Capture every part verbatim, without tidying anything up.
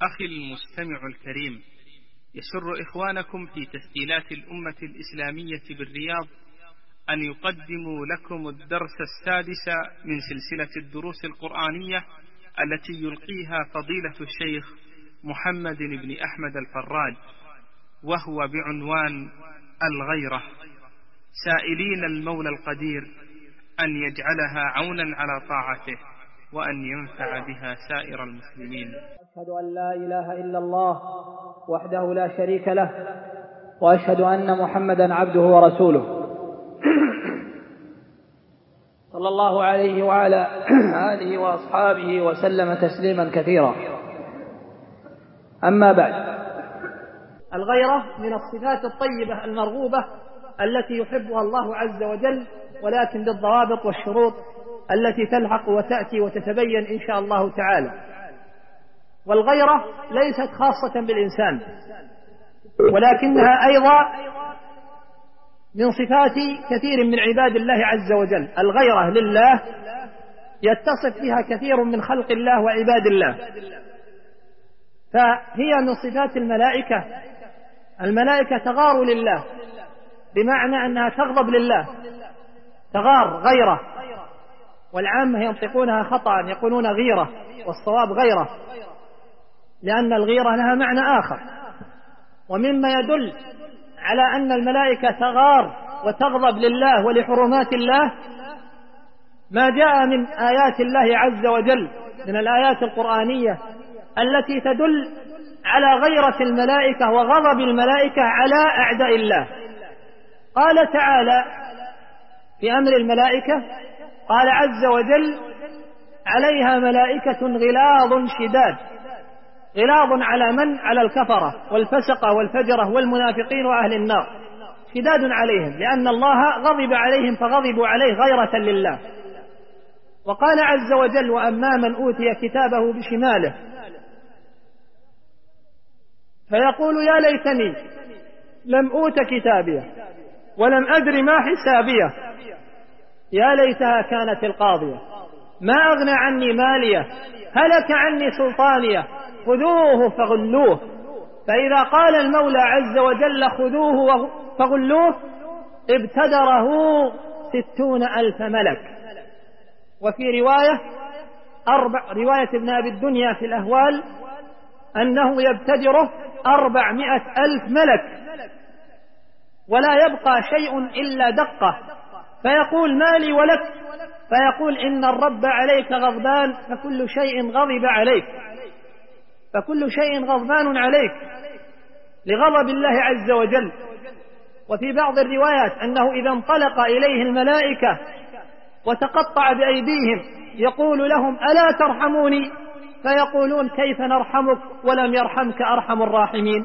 أخي المستمع الكريم، يسر إخوانكم في تسجيلات الأمة الإسلامية بالرياض أن يقدموا لكم الدرس السادس من سلسلة الدروس القرآنية التي يلقيها فضيلة الشيخ محمد بن أحمد الفراج، وهو بعنوان الغيرة، سائلين المولى القدير أن يجعلها عونا على طاعته وأن ينفع بها سائر المسلمين. أشهد أن لا إله إلا الله وحده لا شريك له، وأشهد أن محمدا عبده ورسوله صلى الله عليه وعلى آله وأصحابه وسلم تسليما كثيرا. أما بعد، الغيرة من الصفات الطيبة المرغوبة التي يحبها الله عز وجل، ولكن بالضوابط والشروط التي تلحق وتأتي وتتبين إن شاء الله تعالى. والغيرة ليست خاصة بالإنسان، ولكنها أيضا من صفات كثير من عباد الله عز وجل. الغيرة لله يتصف بها كثير من خلق الله وعباد الله، فهي من صفات الملائكة. الملائكة تغار لله، بمعنى أنها تغضب لله، تغار غيرة، والعامة ينطقونها خطأ يقولون غيرة، والصواب غيرة، لأن الغيرة لها معنى آخر. ومما يدل على أن الملائكة تغار وتغضب لله ولحرمات الله ما جاء من آيات الله عز وجل من الآيات القرآنية التي تدل على غيرة الملائكة وغضب الملائكة على أعداء الله. قال تعالى في أمر الملائكة، قال عز وجل: عليها ملائكة غلاظ شداد. غلاظ على من؟ على الكفرة والفسقة والفجرة والمنافقين وأهل النار، شداد عليهم لأن الله غضب عليهم فغضبوا عليه غيرة لله. وقال عز وجل: وأما من أوتي كتابه بشماله فيقول يا ليتني لم أوت كتابيه ولم أدر ما حسابيه يا ليتها كانت القاضية ما أغنى عني ماليه هلك عني سلطانيه خذوه فغلوه. فإذا قال المولى عز وجل خذوه فغلوه ابتدره ستون ألف ملك. وفي رواية أربع رواية ابن أبي الدنيا في الأهوال أنه يبتدره أربعمائة ألف ملك، ولا يبقى شيء إلا دقة، فيقول ما لي ولك، فيقول إن الرب عليك غضبان فكل شيء غضب عليك، فكل شيء غضبان عليك لغضب الله عز وجل. وفي بعض الروايات أنه إذا انطلق إليه الملائكة وتقطع بأيديهم يقول لهم ألا ترحموني؟ فيقولون كيف نرحمك ولم يرحمك أرحم الراحمين.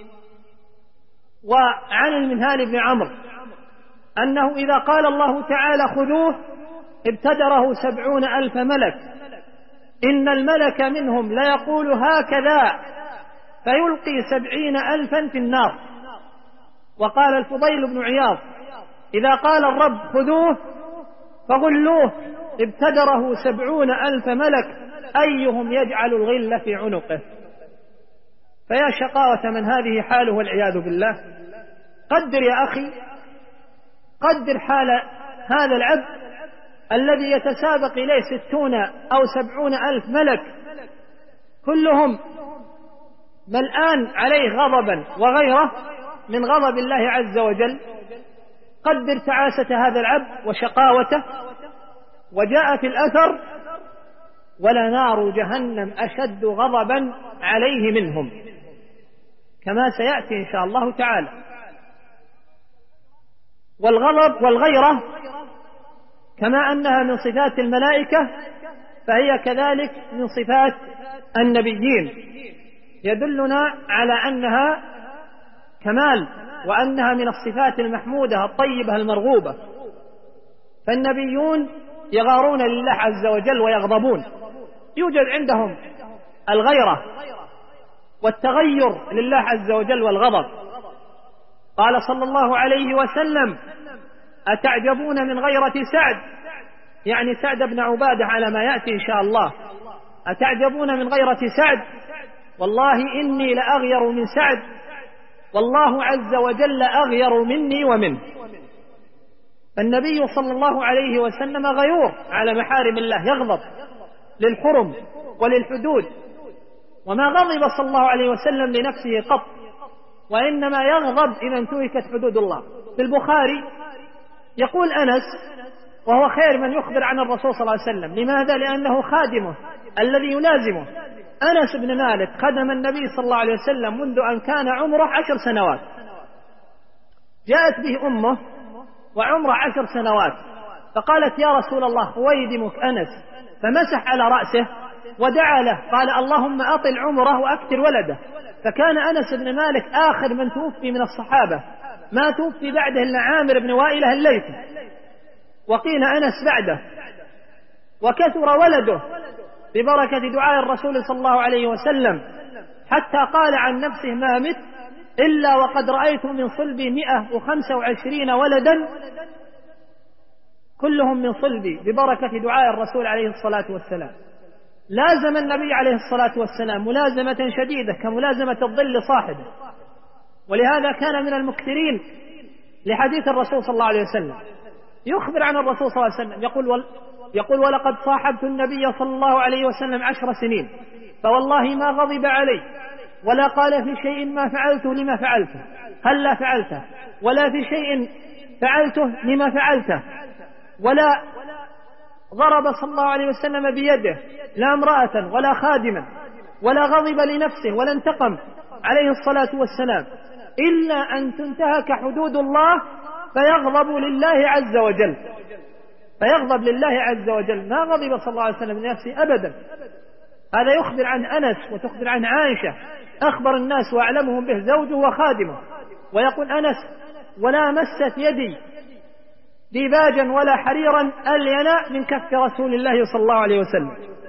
وعن المنهال بن عمرو أنه إذا قال الله تعالى خذوه ابتدره سبعون ألف ملك، إن الملك منهم ليقول هكذا فيلقي سبعين ألفا في النار. وقال الفضيل بن عياض إذا قال الرب خذوه فغلوه ابتدره سبعون ألف ملك أيهم يجعل الغل في عنقه. فيا شقاوة من هذه حاله والعياذ بالله. قدر يا أخي، قدر حال هذا العبد الذي يتسابق إليه ستون أو سبعون ألف ملك كلهم ملآن عليه غضبا وغيره من غضب الله عز وجل. قدر تعاسة هذا العبد وشقاوته. وجاء في الأثر ولنار جهنم أشد غضبا عليه منهم، كما سيأتي إن شاء الله تعالى. والغضب والغيرة كما أنها من صفات الملائكة فهي كذلك من صفات النبيين، يدلنا على أنها كمال وأنها من الصفات المحمودة الطيبة المرغوبة. فالنبيون يغارون لله عز وجل ويغضبون، يوجد عندهم الغيرة والتغير لله عز وجل والغضب. قال صلى الله عليه وسلم أتعجبون من غيرة سعد، يعني سعد بن عبادة على ما يأتي إن شاء الله، أتعجبون من غيرة سعد والله إني لأغير من سعد، والله عز وجل أغير مني ومنه. فالنبي صلى الله عليه وسلم غيور على محارم الله، يغضب للحرم وللحدود، وما غضب صلى الله عليه وسلم لنفسه قط، وإنما يغضب إذا انتهكت حدود الله. في البخاري يقول أنس وهو خير من يخبر عن الرسول صلى الله عليه وسلم، لماذا؟ لأنه خادمه الذي يلازمه. أنس بن مالك خدم النبي صلى الله عليه وسلم منذ أن كان عمره عشر سنوات، جاءت به أمه وعمره عشر سنوات، فقالت يا رسول الله ويدمك أنس، فمسح على رأسه ودعا له، قال اللهم أطل عمره وأكثر ولده. فكان أنس بن مالك آخر من توفي من الصحابة، ما توفي بعده إلا عامر بن وائلة الليثي، وقيل أنس بعده، وكثر ولده ببركة دعاء الرسول صلى الله عليه وسلم، حتى قال عن نفسه ما مت إلا وقد رأيت من صلبي مئة وخمسة وعشرين ولدا كلهم من صلبي ببركة دعاء الرسول عليه الصلاة والسلام. لازم النبي عليه الصلاة والسلام ملازمة شديدة كملازمة الظل صاحبه، ولهذا كان من المكثرين لحديث الرسول صلى الله عليه وسلم. يخبر عن الرسول صلى الله عليه وسلم يقول ول يقول ولقد صاحبت النبي صلى الله عليه وسلم عشر سنين فوالله ما غضب علي ولا قال في شيء ما فعلته لما فعلته هلا فعلته، ولا في شيء فعلته لما فعلته، ولا ضرب صلى الله عليه وسلم بيده لا امرأة ولا خادما، ولا غضب لنفسه ولا انتقم عليه الصلاة والسلام، إلا أن تنتهك حدود الله فيغضب لله عز وجل، فيغضب لله عز وجل. ما غضب صلى الله عليه وسلم لنفسه أبدا. هذا يخبر عن أنس وتخبر عن عائشة، أخبر الناس وأعلمهم به زوجه وخادمه. ويقول أنس ولا مست يدي ديباجا ولا حريرا ألين من كف رسول الله صلى الله عليه وسلم.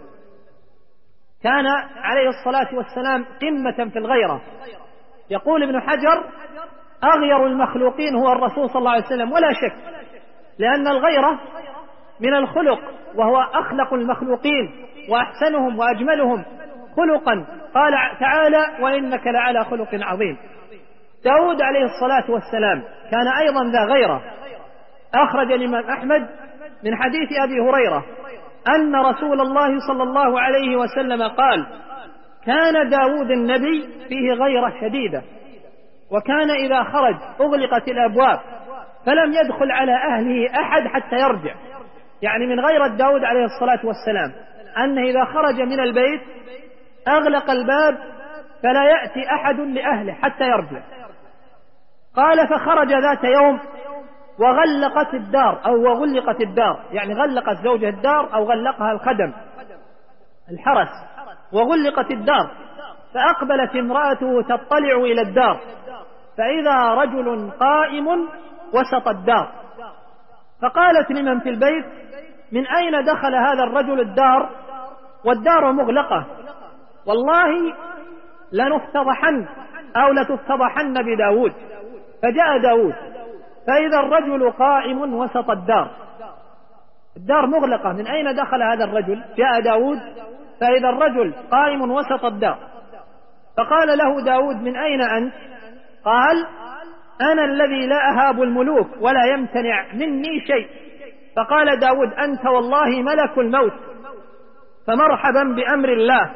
كان عليه الصلاة والسلام قمة في الغيرة. يقول ابن حجر أغير المخلوقين هو الرسول صلى الله عليه وسلم ولا شك، لأن الغيرة من الخلق، وهو أخلق المخلوقين وأحسنهم وأجملهم خلقا. قال تعالى وإنك لعلى خلق عظيم. داود عليه الصلاة والسلام كان أيضا ذا غيرة. أخرج الإمام أحمد من حديث أبي هريرة أن رسول الله صلى الله عليه وسلم قال كان داود النبي فيه غيرة شديدة، وكان إذا خرج أغلقت الأبواب فلم يدخل على أهله أحد حتى يرجع. يعني من غيرة داود عليه الصلاة والسلام أنه إذا خرج من البيت أغلق الباب فلا يأتي أحد لأهله حتى يرجع. قال فخرج ذات يوم وغلقت الدار أو وغلقت الدار، يعني غلقت زوجها الدار أو غلقها الخدم الحرس وغلقت الدار، فأقبلت امرأته تطلع إلى الدار فإذا رجل قائم وسط الدار، فقالت لمن في البيت من أين دخل هذا الرجل الدار والدار مغلقة؟ والله لنفتضحن أو لتفتضحن بداود. فجاء داود فإذا الرجل قائم وسط الدار، الدار مغلقة، من أين دخل هذا الرجل؟ جاء داود فإذا الرجل قائم وسط الدار. فقال له داود من أين أنت؟ قال أنا الذي لا أهاب الملوك ولا يمتنع مني شيء. فقال داود أنت والله ملك الموت، فمرحبا بأمر الله.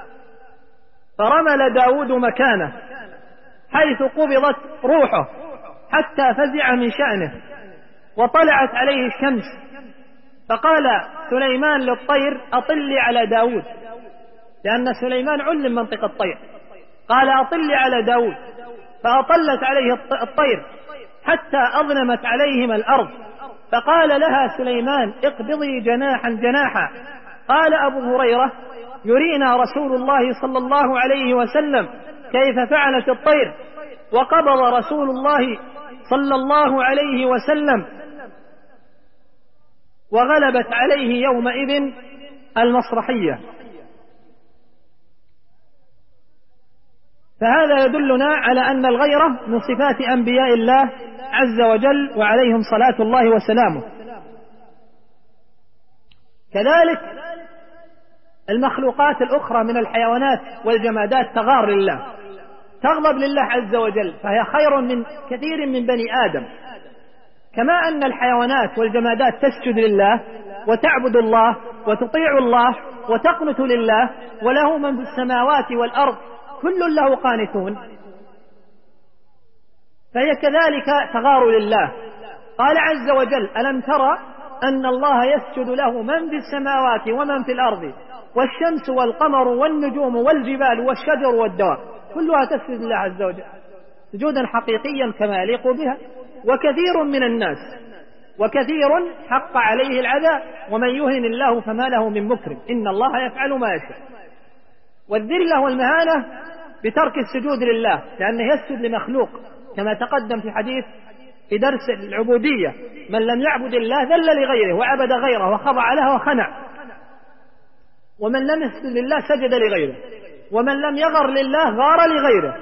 فرمل داود مكانه حيث قبضت روحه حتى فزع من شأنه، وطلعت عليه الشمس. فقال سليمان للطير أطلي على داود، لأن سليمان علم منطق الطير، قال أطلي على داود، فأطلت عليه الطير حتى أظلمت عليهم الأرض. فقال لها سليمان اقبضي جناحا جناحا. قال أبو هريرة يرينا رسول الله صلى الله عليه وسلم كيف فعلت الطير، وقبض رسول الله صلى الله عليه وسلم وغلبت عليه يومئذ المسرحية. فهذا يدلنا على أن الغيرة من صفات أنبياء الله عز وجل وعليهم صلاة الله وسلامه. كذلك المخلوقات الأخرى من الحيوانات والجمادات تغار لله، تغضب لله عز وجل، فهي خير من كثير من بني آدم. كما أن الحيوانات والجمادات تسجد لله وتعبد الله وتطيع الله وتقنت لله، وله من في السماوات والأرض كل له قانتون، فهي كذلك تغار لله. قال عز وجل: ألم ترى أن الله يسجد له من في السماوات ومن في الأرض والشمس والقمر والنجوم والجبال والشجر والدواب كلها تسجد لله عز وجل سجودا حقيقيا كما يليق بها. وكثير من الناس وكثير حق عليه العذاب، ومن يهن الله فما له من مكرم، إن الله يفعل ما يشاء. والذلة والمهانة بترك السجود لله، لأنه يسجد لمخلوق كما تقدم في حديث في درس العبودية: من لم يعبد الله ذل لغيره وعبد غيره وخضع له وخنع، ومن لم يسجد لله سجد لغيره، ومن لم يغر لله غار لغيره.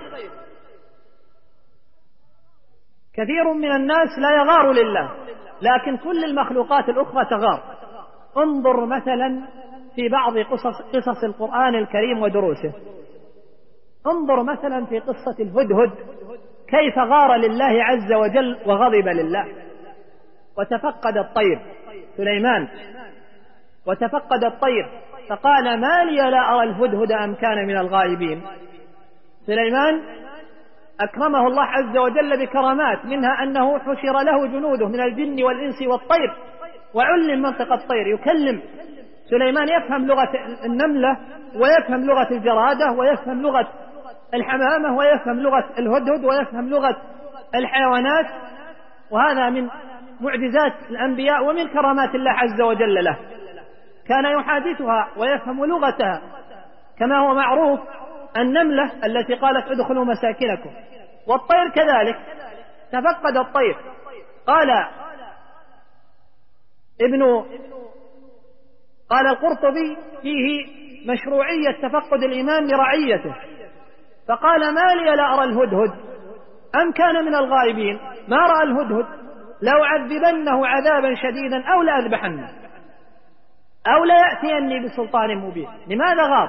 كثير من الناس لا يغار لله، لكن كل المخلوقات الأخرى تغار. انظر مثلا في بعض قصص, قصص القرآن الكريم ودروسه. انظر مثلا في قصة الهدهد كيف غار لله عز وجل وغضب لله. وتفقد الطير سليمان، وتفقد الطير فقال: ما لي لا أرى الهدهد أم كان من الغائبين. سليمان أكرمه الله عز وجل بكرامات، منها أنه حشر له جنوده من الجن والإنس والطير، وعلم منطق الطير، يكلم. سليمان يفهم لغة النملة ويفهم لغة الجرادة ويفهم لغة الحمامة ويفهم لغة الهدهد ويفهم لغة الحيوانات، وهذا من معجزات الأنبياء ومن كرامات الله عز وجل له. كان يحادثها ويفهم لغتها، كما هو معروف النملة التي قالت: ادخلوا مساكنكم. والطير كذلك تفقد الطير. قال ابن قال القرطبي فيه مشروعية تفقد الإمام لرعيته، فقال: ما لي لا أرى الهدهد أم كان من الغائبين. ما رأى الهدهد، لو عذبنه عذابا شديدا أو لأذبحنه أو ليأتيني بسلطان مبين. لماذا غاب؟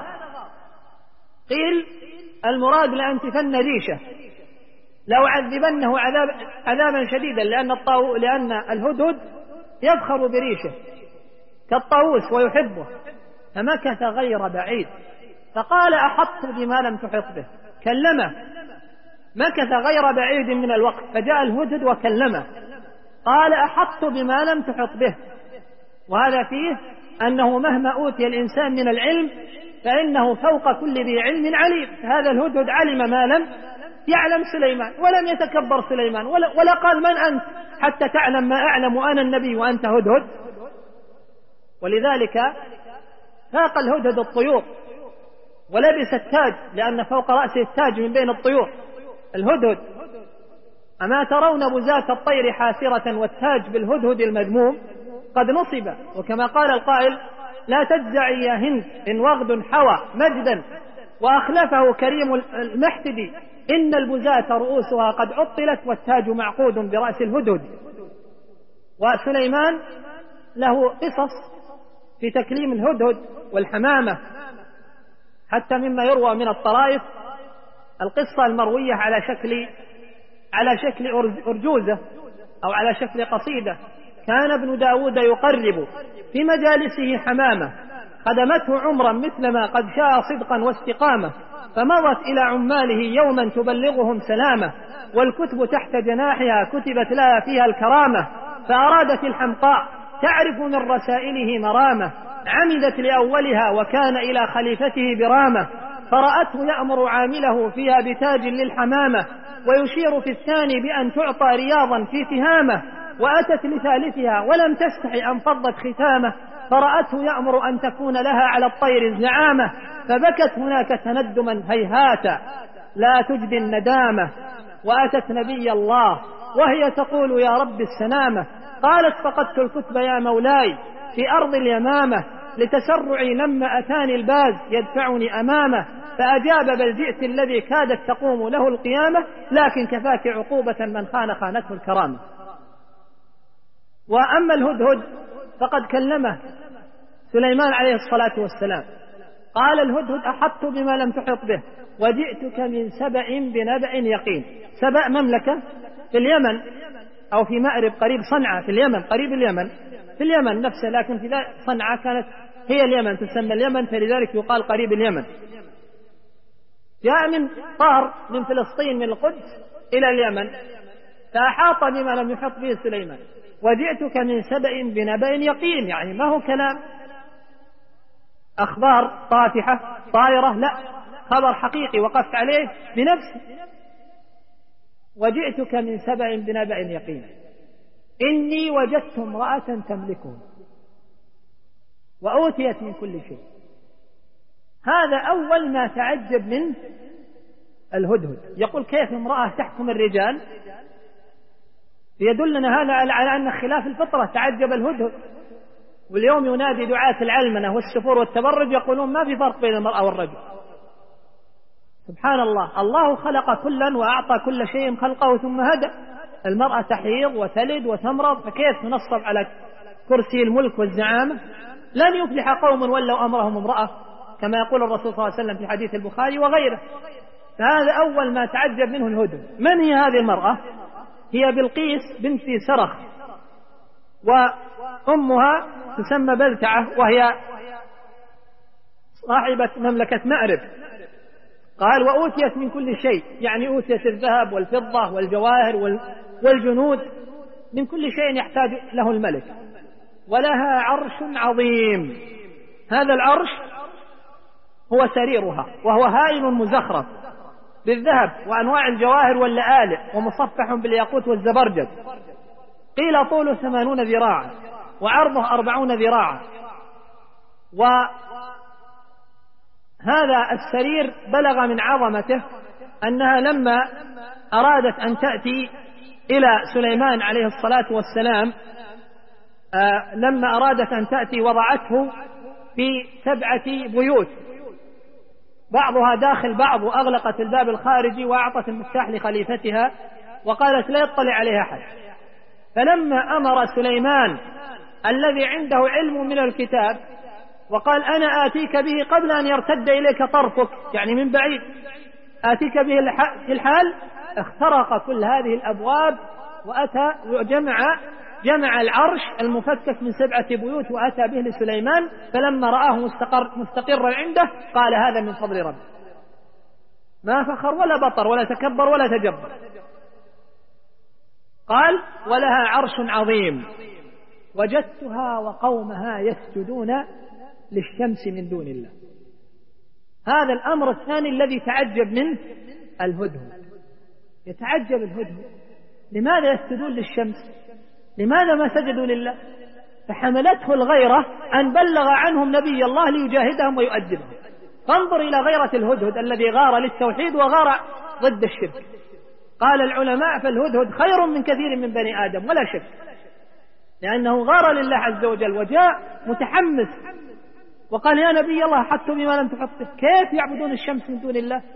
قيل المراد لأنتفن ريشه، لو عذبنه عذاب عذابا شديدا، لأن الطاو لأن الهدهد يفخر بريشه كالطاووس ويحبه، فمكث غير بعيد فقال: أحطت بما لم تحط به. كلمه، مكث غير بعيد من الوقت فجاء الهدهد وكلمه، قال: أحطت بما لم تحط به. وهذا فيه أنه مهما أوتي الإنسان من العلم فإنه فوق كل ذي علم عليم. هذا الهدهد علم ما لم يعلم سليمان، ولم يتكبر سليمان ولا, ولا قال: من أنت حتى تعلم ما أعلم وأنا النبي وأنت هدهد. ولذلك فاق الهدهد الطيور ولبس التاج، لأن فوق رأسه التاج من بين الطيور. الهدهد: أما ترون بزاة الطير حاسرة والتاج بالهدهد المذموم قد نصب. وكما قال القائل: لا تجزعي يا هند إن وغد حوى مجدا وأخلفه كريم المحتدي، إن البزاة رؤوسها قد عطلت والتاج معقود برأس الهدهد. وسليمان له قصص في تكليم الهدهد والحمامة، حتى مما يروى من الطرائف القصة المروية على شكل على شكل أرجوزة أو على شكل قصيدة. كان ابن داود يقرب في مجالسه حمامة خدمته عمرا مثلما قد شاء صدقا واستقامة، فمضت إلى عماله يوما تبلغهم سلامة، والكتب تحت جناحها كتبت لها فيها الكرامة، فأرادت الحمقاء تعرف من رسائله مرامة، عمدت لأولها وكان إلى خليفته برامة، فرأته يأمر عامله فيها بتاج للحمامة، ويشير في الثاني بأن تعطى رياضا في تهامة، وأتت لثالثها ولم تستحي أن فضت ختامه، فرأته يأمر أن تكون لها على الطير الزعامة، فبكت هناك تندما هيهاتا لا تجدي الندامة، وأتت نبي الله وهي تقول: يا رب السلامة. قالت: فقدت الكتب يا مولاي في أرض اليمامة، لتسرعي لما أتاني الباز يدفعني أمامه، فأجاب: بل جئت الذي كادت تقوم له القيامة، لكن كفاك عقوبة من خان خانته الكرامة. وأما الهدهد فقد كلمه سليمان عليه الصلاة والسلام، قال الهدهد أحطت بما لم تحط به وجئتك من سبأ بنبأ يقين. سبأ مملكة في اليمن أو في مأرب قريب صنعاء في اليمن، قريب اليمن في اليمن نفسه، لكن في صنعاء كانت هي اليمن، تسمى اليمن، فلذلك يقال قريب اليمن. جاء من طار من فلسطين من القدس إلى اليمن فأحاط بما لم يحط به سليمان. وجئتك من سبأ بنبأ يقين، يعني ما هو كلام أخبار طافحة طائرة، لا، خبر حقيقي وقفت عليه بنفسي. وجئتك من سبأ بنبأ يقين إني وجدت امرأة تملكهم وأوتيت من كل شيء. هذا أول ما تعجب منه الهدهد، يقول كيف امرأة تحكم الرجال؟ يدلنا هذا على أن خلاف الفطرة. تعجب الهدهد. واليوم ينادي دعاة العلمنة والسفور والتبرج يقولون ما في فرق بين المرأة والرجل. سبحان الله، الله خلق كلا وأعطى كل شيء خلقه ثم هدى. المرأة تحيض وتلد وتمرض، فكيف تنصب على كرسي الملك والزعامة؟ لن يفلح قوم ولوا أمرهم امرأة، كما يقول الرسول صلى الله عليه وسلم في حديث البخاري وغيره. فهذا أول ما تعجب منه الهدهد. من هي هذه المرأة؟ هي بلقيس بنت سرخ، وأمها تسمى بلتعة، وهي صاحبة مملكة مأرب. قال وأوتيت من كل شيء، يعني أوتيت الذهب والفضة والجواهر والجنود، من كل شيء يحتاج له الملك. ولها عرش عظيم، هذا العرش هو سريرها، وهو هائل مزخرف بالذهب وأنواع الجواهر واللآلئ، ومصفح بالياقوت والزبرجد. قيل طوله ثمانون ذراعا وعرضه أربعون ذراعا. وهذا السرير بلغ من عظمته أنها لما أرادت أن تأتي إلى سليمان عليه الصلاة والسلام، آه لما أرادت أن تأتي وضعته في سبعة بيوت بعضها داخل بعض، وأغلقت الباب الخارجي وأعطت المفتاح لخليفتها وقالت لا يطلع عليها أحد. فلما أمر سليمان الذي عنده علم من الكتاب وقال أنا آتيك به قبل أن يرتد إليك طرفك، يعني من بعيد آتيك به في الحال، اخترق كل هذه الأبواب وأتى وجمع جمع العرش المفكك من سبعة بيوت وأتى به لسليمان. فلما رآه مستقر مستقرا عنده قال هذا من فضل ربي، ما فخر ولا بطر ولا تكبر ولا تجبر. قال ولها عرش عظيم وجدتها وقومها يسجدون للشمس من دون الله. هذا الأمر الثاني الذي تعجب منه الهدهد. يتعجب الهدهد لماذا يسجدون للشمس؟ لماذا ما سجدوا لله؟ فحملته الغيرة أن بلغ عنهم نبي الله ليجاهدهم ويؤدبهم. فانظر إلى غيرة الهدهد الذي غار للتوحيد وغار ضد الشرك. قال العلماء فالهدهد خير من كثير من بني آدم ولا شك، لأنه غار لله عز وجل وجاء متحمس وقال يا نبي الله حطوا بما لم تحطه، كيف يعبدون الشمس من دون الله؟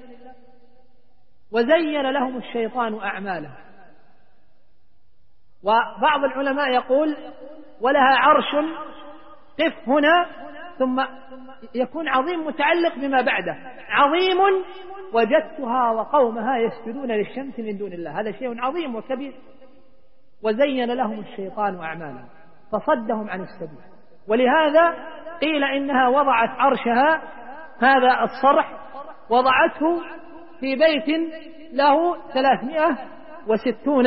وزين لهم الشيطان أعمالهم. وبعض العلماء يقول ولها عرش، قف هنا ثم يكون عظيم متعلق بما بعده، عظيم وجدتها وقومها يسجدون للشمس من دون الله، هذا شيء عظيم وكبير. وزين لهم الشيطان أعمالهم فصدهم عن السبيل. ولهذا قيل إنها وضعت عرشها هذا الصرح وضعته في بيت له ثلاثمائة وستون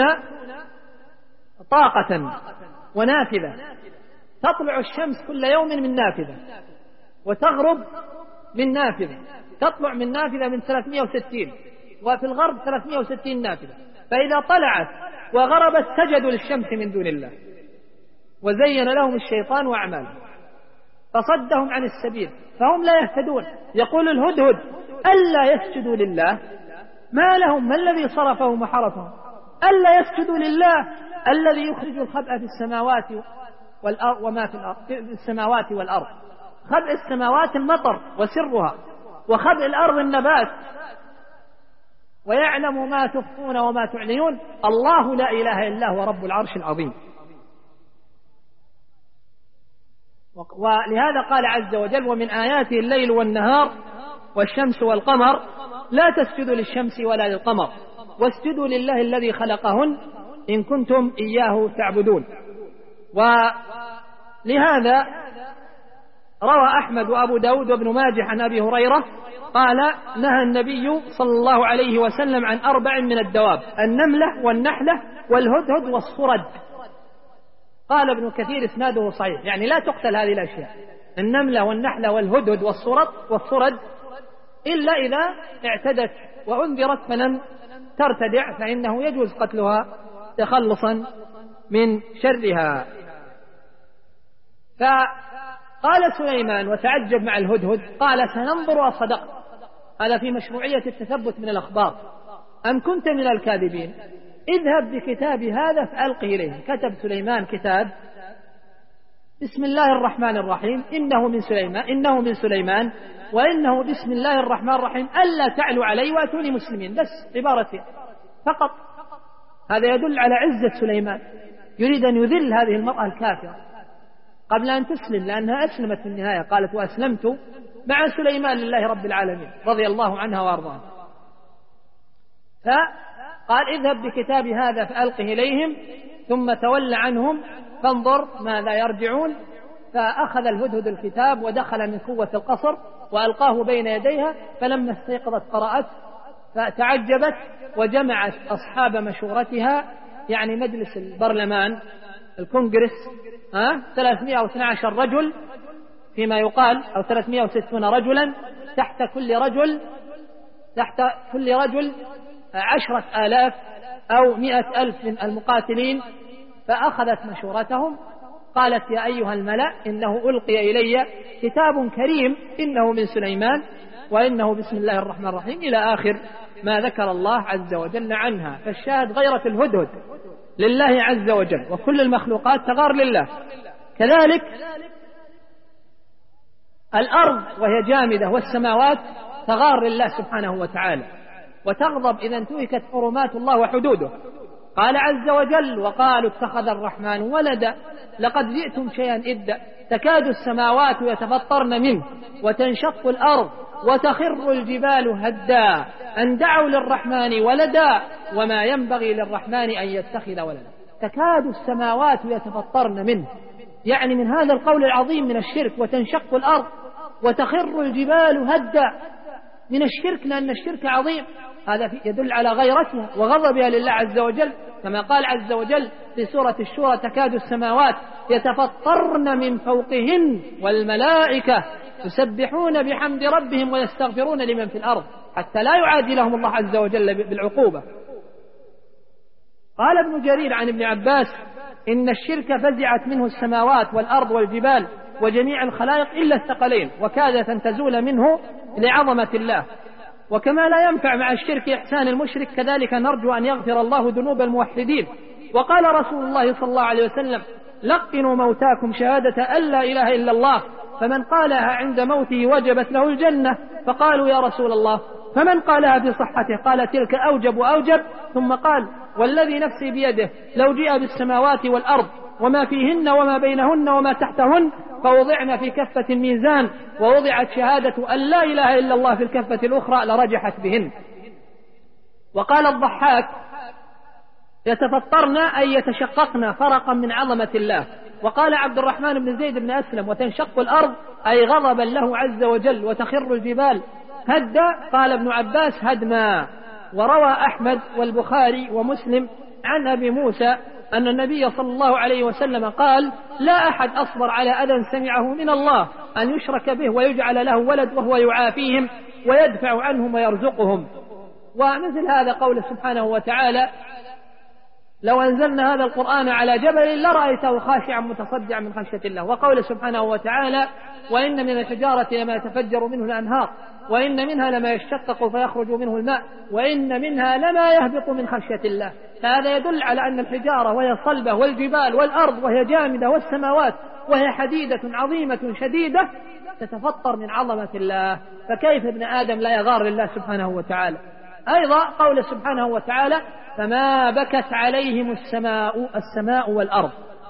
طاقة ونافذة، تطلع الشمس كل يوم من نافذة وتغرب من نافذة، تطلع من نافذة من ثلاثمائة وستين، وفي الغرب ثلاثمائة وستين نافذة. فإذا طلعت وغربت سجدوا للشمس من دون الله. وزين لهم الشيطان وأعمالهم فصدهم عن السبيل فهم لا يهتدون. يقول الهدهد ألا يسجدوا لله، ما لهم؟ ما الذي صرفهم وحرفهم؟ ألا يسجدوا لله الذي يخرج الخبأ في السماوات والأرض وما في الأرض، في السماوات والأرض. خبأ السماوات المطر وسرها، وخبأ الأرض النبات، ويعلم ما تخفون وما تعلنون. الله لا إله إلا هو رب العرش العظيم. ولهذا قال عز وجل ومن آياته الليل والنهار والشمس والقمر لا تسجدوا للشمس ولا للقمر واسجدوا لله الذي خلقهن إن كنتم إياه تعبدون. ولهذا روى أحمد وأبو داود وابن ماجه عن أبي هريرة قال نهى النبي صلى الله عليه وسلم عن أربع من الدواب: النملة والنحلة والهدهد والصرد. قال ابن كثير اسناده صحيح، يعني لا تقتل هذه الأشياء، النملة والنحلة والهدهد والصرد والصرد إلا إذا اعتدت وأنذرت فلم ترتدع فإنه يجوز قتلها تخلصا من شرها. فقال سليمان وتعجب مع الهدهد قال سننظر أصدقت، هذا في مشروعية التثبت من الأخبار، أم كنت من الكاذبين؟ اذهب بكتاب هذا فألقه إليه. كتب سليمان كتاب بسم الله الرحمن الرحيم إنه من سليمان إنه من سليمان وإنه بسم الله الرحمن الرحيم ألا تعلوا علي وأتوني مسلمين، بس عبارتين فقط. هذا يدل على عزة سليمان، يريد أن يذل هذه المرأة الكافرة قبل أن تسلم، لأنها أسلمت في النهاية، قالت وأسلمت مع سليمان لله رب العالمين رضي الله عنها وأرضاها. فقال اذهب بكتاب هذا فألقه إليهم ثم تول عنهم فانظر ماذا يرجعون. فأخذ الهدهد الكتاب ودخل من قوة القصر وألقاه بين يديها، فلما استيقظت قرأت فتعجبت وجمعت أصحاب مشورتها، يعني مجلس البرلمان الكونغرس، ها ثلاثمائة واثني عشر رجل فيما يقال أو ثلاثمائة وستين رجلا، تحت كل رجل تحت كل رجل عشرة آلاف أو مئة ألف من المقاتلين. فأخذت مشورتهم، قالت يا أيها الملأ إنه ألقي إلي كتاب كريم إنه من سليمان وإنه بسم الله الرحمن الرحيم إلى آخر ما ذكر الله عز وجل عنها. فالشاهد غيرة الهدهد لله عز وجل، وكل المخلوقات تغار لله. كذلك الأرض وهي جامدة والسماوات تغار لله سبحانه وتعالى، وتغضب إذا انتهكت حرمات الله وحدوده. قال عز وجل وقالوا اتخذ الرحمن ولدا لقد جئتم شيئا إدا تكاد السماوات يتفطرن منه وتنشق الأرض وتخر الجبال هدا أن دعوا للرحمن ولدا وما ينبغي للرحمن أن يتخذ ولدا. تكاد السماوات يتفطرن منه، يعني من هذا القول العظيم من الشرك، وتنشق الأرض وتخر الجبال هدا من الشرك، لأن الشرك عظيم. هذا يدل على غيرتها وغضبها لله عز وجل، كما قال عز وجل في سورة الشورى تكاد السماوات يتفطرن من فوقهن والملائكة يسبحون بحمد ربهم ويستغفرون لمن في الأرض حتى لا يعاجلهم الله عز وجل بالعقوبة. قال ابن جرير عن ابن عباس إن الشرك فزعت منه السماوات والأرض والجبال وجميع الخلائق إلا الثقلين، وكادت أن تزول منه لعظمة الله. وكما لا ينفع مع الشرك إحسان المشرك، كذلك نرجو أن يغفر الله ذنوب الموحدين. وقال رسول الله صلى الله عليه وسلم لقنوا موتاكم شهادة أن لا إله إلا الله، فمن قالها عند موته وجبت له الجنة. فقالوا يا رسول الله فمن قالها في صحته؟ قال تلك أوجب وأوجب. ثم قال والذي نفسي بيده لو جاء بالسماوات والأرض وما فيهن وما بينهن وما تحتهن فوضعنا في كفة الميزان ووضعت شهادة أن لا إله إلا الله في الكفة الأخرى لرجحت بهن. وقال الضحاك يتفطرن أي يتشققن فرقا من عظمة الله. وقال عبد الرحمن بن زيد بن أسلم وتنشق الأرض أي غضبا له عز وجل، وتخر الجبال هدا. قال ابن عباس هدما. وروى أحمد والبخاري ومسلم عن أبي موسى أن النبي صلى الله عليه وسلم قال لا أحد أصبر على أذى سمعه من الله أن يشرك به ويجعل له ولد وهو يعافيهم ويدفع عنهم ويرزقهم. ومثل هذا قول سبحانه وتعالى لو أنزلنا هذا القرآن على جبل لرأيته خاشعا متصدعا من خشية الله. وقول سبحانه وتعالى وإن من الحجارة لما يتفجر منه الأنهار وإن منها لما يشقق فيخرج منه الماء وإن منها لما يهبط من خشية الله. فهذا يدل على أن الحجارة وهي صلبة والجبال والأرض وهي جامدة والسماوات وهي حديدة عظيمة شديدة تتفطر من عظمة الله، فكيف ابن آدم لا يغار لله سبحانه وتعالى. أيضا قول سبحانه وتعالى فما بكت عليهم السماء السماء والأرض.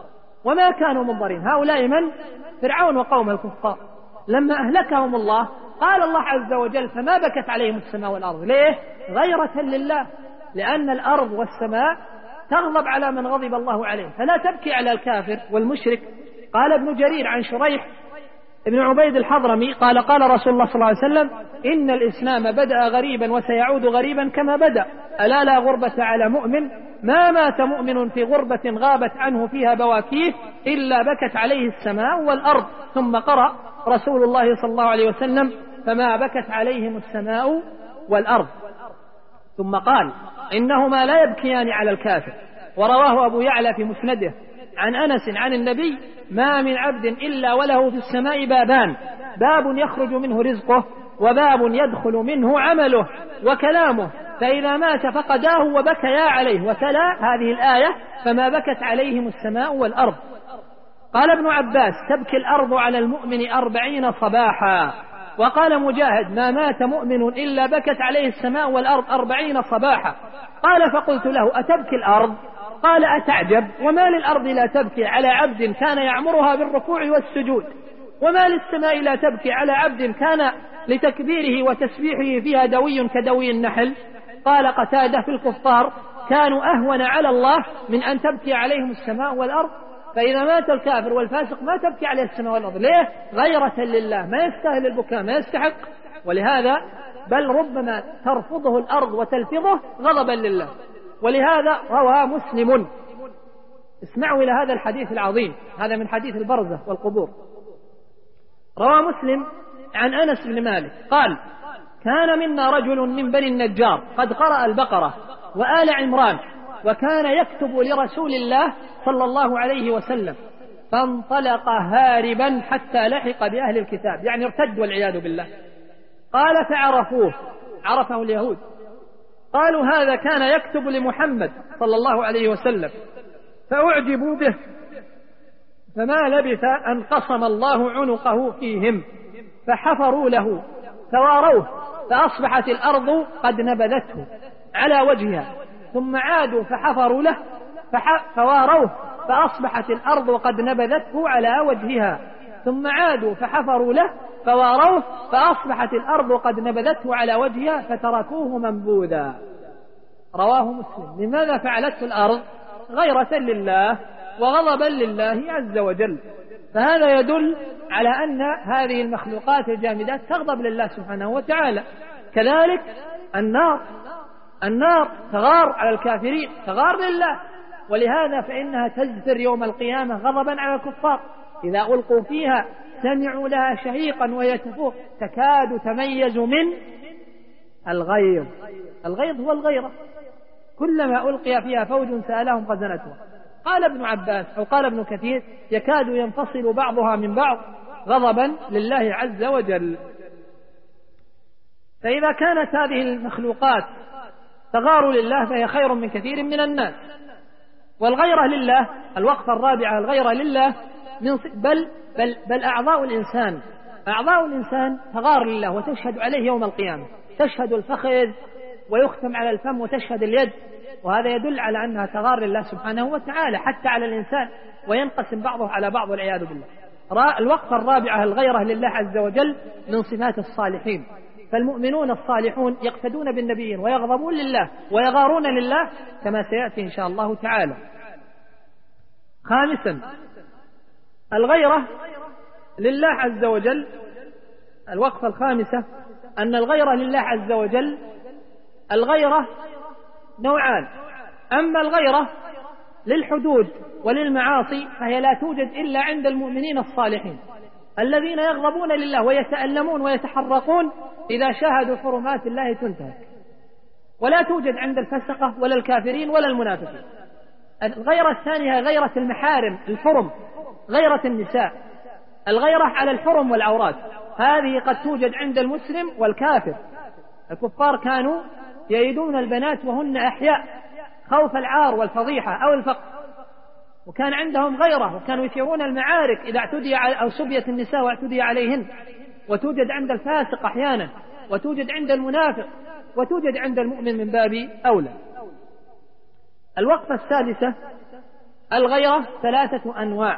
وما كانوا منظرين. هؤلاء من؟ فرعون وقومه الكفار. لما أهلكهم الله قال الله عز وجل فما بكت عليهم السماء والأرض. ليه؟ غيرة لله، لأن الأرض والسماء تغضب على من غضب الله عليه، فلا تبكي على الكافر والمشرك. قال ابن جرير عن شريح ابن عبيد الحضرمي قال قال رسول الله صلى الله عليه وسلم إن الإسلام بدأ غريبا وسيعود غريبا كما بدأ، ألا لا غربة على مؤمن، ما مات مؤمن في غربة غابت عنه فيها بواكيه إلا بكت عليه السماء والأرض. ثم قرأ رسول الله صلى الله عليه وسلم فما بكت عليهم السماء والأرض. ثم قال إنهما لا يبكيان على الكافر. ورواه أبو يعلى في مسنده عن أنس عن النبي ما من عبد إلا وله في السماء بابان، باب يخرج منه رزقه وباب يدخل منه عمله وكلامه، فإذا مات فقداه وبكيا عليه. وتلا هذه الآية فما بكت عليهم السماء والأرض. قال ابن عباس تبكي الأرض على المؤمن أربعين صباحا. وقال مجاهد ما مات مؤمن إلا بكت عليه السماء والأرض أربعين صباحا. قال فقلت له أتبكي الأرض؟ قال أتعجب، وما للأرض لا تبكي على عبد كان يعمرها بالركوع والسجود، وما للسماء لا تبكي على عبد كان لتكبيره وتسبيحه فيها دوي كدوي النحل. قال قتادة في الكفار كانوا أهون على الله من أن تبكي عليهم السماء والأرض. فإذا مات الكافر والفاسق ما تبكي عليه السماء والأرض. ليه؟ غيرة لله، ما يستاهل البكاء، ما يستحق. ولهذا بل ربما ترفضه الأرض وتلفظه غضبا لله. ولهذا روى مسلم، اسمعوا إلى هذا الحديث العظيم، هذا من حديث البرزة والقبور. روى مسلم عن أنس بن مالك قال كان منا رجل من بني النجار قد قرأ البقرة وآل عمران، وكان يكتب لرسول الله صلى الله عليه وسلم، فانطلق هاربا حتى لحق بأهل الكتاب، يعني ارتد والعياذ بالله. قال فعرفوه، عرفه اليهود، قالوا هذا كان يكتب لمحمد صلى الله عليه وسلم، فأعجبوا به، فما لبث أن قصم الله عنقه فيهم، فحفروا له فواروه، فأصبحت الأرض قد نبذته على وجهها، ثم عادوا فحفروا له فواروه، فأصبحت الأرض قد نبذته على وجهها، ثم عادوا فحفروا له فواروه، فأصبحت الأرض قد نبذته على وجهها، فتركوه منبوذا. رواه مسلم. لماذا فعلته الأرض؟ غيرة لله وغضبا لله عز وجل. فهذا يدل على أن هذه المخلوقات الجامدات تغضب لله سبحانه وتعالى. كذلك النار، النار تغار على الكافرين، تغار لله، ولهذا فإنها تزفر يوم القيامة غضبا على الكفار. إذا ألقوا فيها سمعوا لها شهيقا وهي تفور تكاد تميز من الغيظ. الغيظ هو الغيرة، كلما ألقي فيها فوج سألهم خزنتها. قال ابن عباس أو قال ابن كثير يكاد ينفصل بعضها من بعض غضبا لله عز وجل. فإذا كانت هذه المخلوقات تغار لله فهي خير من كثير من الناس. والغيرة لله، الوقفة الرابعة، الغيرة لله من بل, بل, بل أعضاء الإنسان، أعضاء الإنسان تغار لله وتشهد عليه يوم القيامة، تشهد الفخذ ويختم على الفم وتشهد اليد، وهذا يدل على أنها تغار لله سبحانه وتعالى حتى على الإنسان، وينقسم بعضه على بعض والعياذ بالله. الوقفة الرابعة الغيرة لله عز وجل من صفات الصالحين. فالمؤمنون الصالحون يقتدون بالنبيين ويغضبون لله ويغارون لله كما سيأتي إن شاء الله تعالى. خامسا الغيرة لله عز وجل، الوقفة الخامسة أن الغيرة لله عز وجل الغيرة نوعان. أما الغيرة للحدود وللمعاصي فهي لا توجد إلا عند المؤمنين الصالحين الذين يغضبون لله ويتألمون ويتحرقون إذا شاهدوا حرمات الله تنتهك، ولا توجد عند الفسقة ولا الكافرين ولا المنافقين. الغيرة الثانية غيرة المحارم الحرم، غيرة النساء، الغيرة على الحرم والعورات، هذه قد توجد عند المسلم والكافر. الكفار كانوا يعيدون البنات وهن أحياء خوف العار والفضيحة أو الفقر، وكان عندهم غيرة، وكانوا يثيرون المعارك إذا اعتدي أو سبيت النساء واعتدي عليهن. وتوجد عند الفاسق أحيانا، وتوجد عند المنافق، وتوجد عند المؤمن من باب أولى. الوقفة السادسة الغيرة ثلاثة أنواع.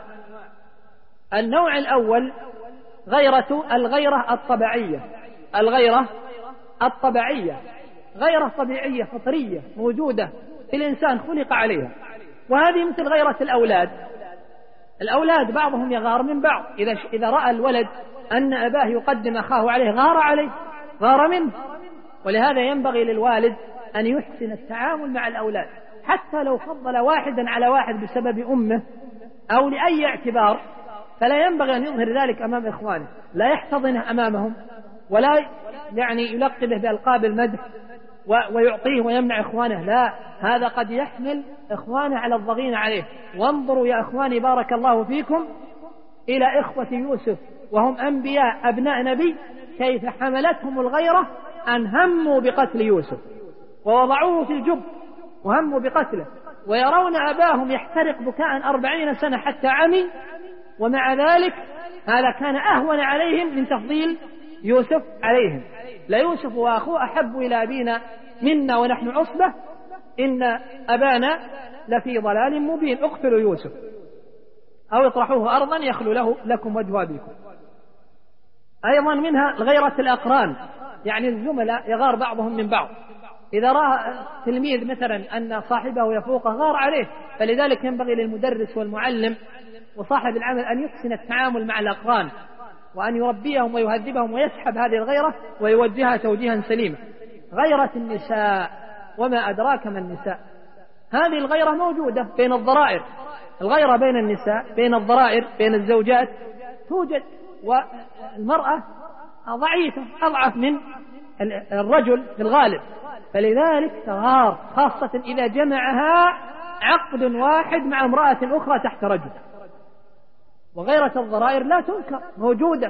النوع الأول غيرة الغيرة الطبيعية، الغيرة الطبيعية غيرة طبيعية فطرية موجودة في الإنسان، خلق عليها، وهذه مثل غيرة الأولاد. الأولاد بعضهم يغار من بعض، إذا إذا رأى الولد أن أباه يقدم أخاه عليه غار عليه، غار منه. ولهذا ينبغي للوالد أن يحسن التعامل مع الأولاد، حتى لو فضل واحدا على واحد بسبب أمه أو لأي اعتبار، فلا ينبغي أن يظهر ذلك أمام إخوانه، لا يحتضنه أمامهم، ولا يعني يلقبه بألقاب المدح ويعطيه ويمنع إخوانه، لا، هذا قد يحمل إخوانه على الضغين عليه. وانظروا يا إخواني بارك الله فيكم إلى إخوة يوسف وهم أنبياء أبناء نبي، كيف حملتهم الغيرة أن هموا بقتل يوسف ووضعوه في الجب وهموا بقتله، ويرون أباهم يحترق بكاء أربعين سنة حتى عمي، ومع ذلك هذا كان أهون عليهم من تفضيل يوسف عليهم. لا يوسف وأخوه أحب إلى أبينا منا ونحن عصبة، إن أبانا لفي ضلال مبين، اقتلوا يوسف أو اطرحوه أرضا يخلو له لكم وجه أبيكم. أيضا منها غيرة الأقران، يعني الزملاء يغار بعضهم من بعض، إذا رأى تلميذ مثلا أن صاحبه يفوقه غار عليه، فلذلك ينبغي للمدرس والمعلم وصاحب العمل أن يحسن التعامل مع الأقران، وأن يربيهم ويهذبهم ويسحب هذه الغيرة ويوجهها توجيها سليما. غيرة النساء، وما أدراك ما النساء، هذه الغيرة موجودة بين الضرائر، الغيرة بين النساء بين الضرائر بين الزوجات توجد، والمرأة ضعيفة أضعف من الرجل في الغالب، فلذلك تغار، خاصة إذا جمعها عقد واحد مع امرأة أخرى تحت رجل. وغيرة الضرائر لا تنكر، موجودة،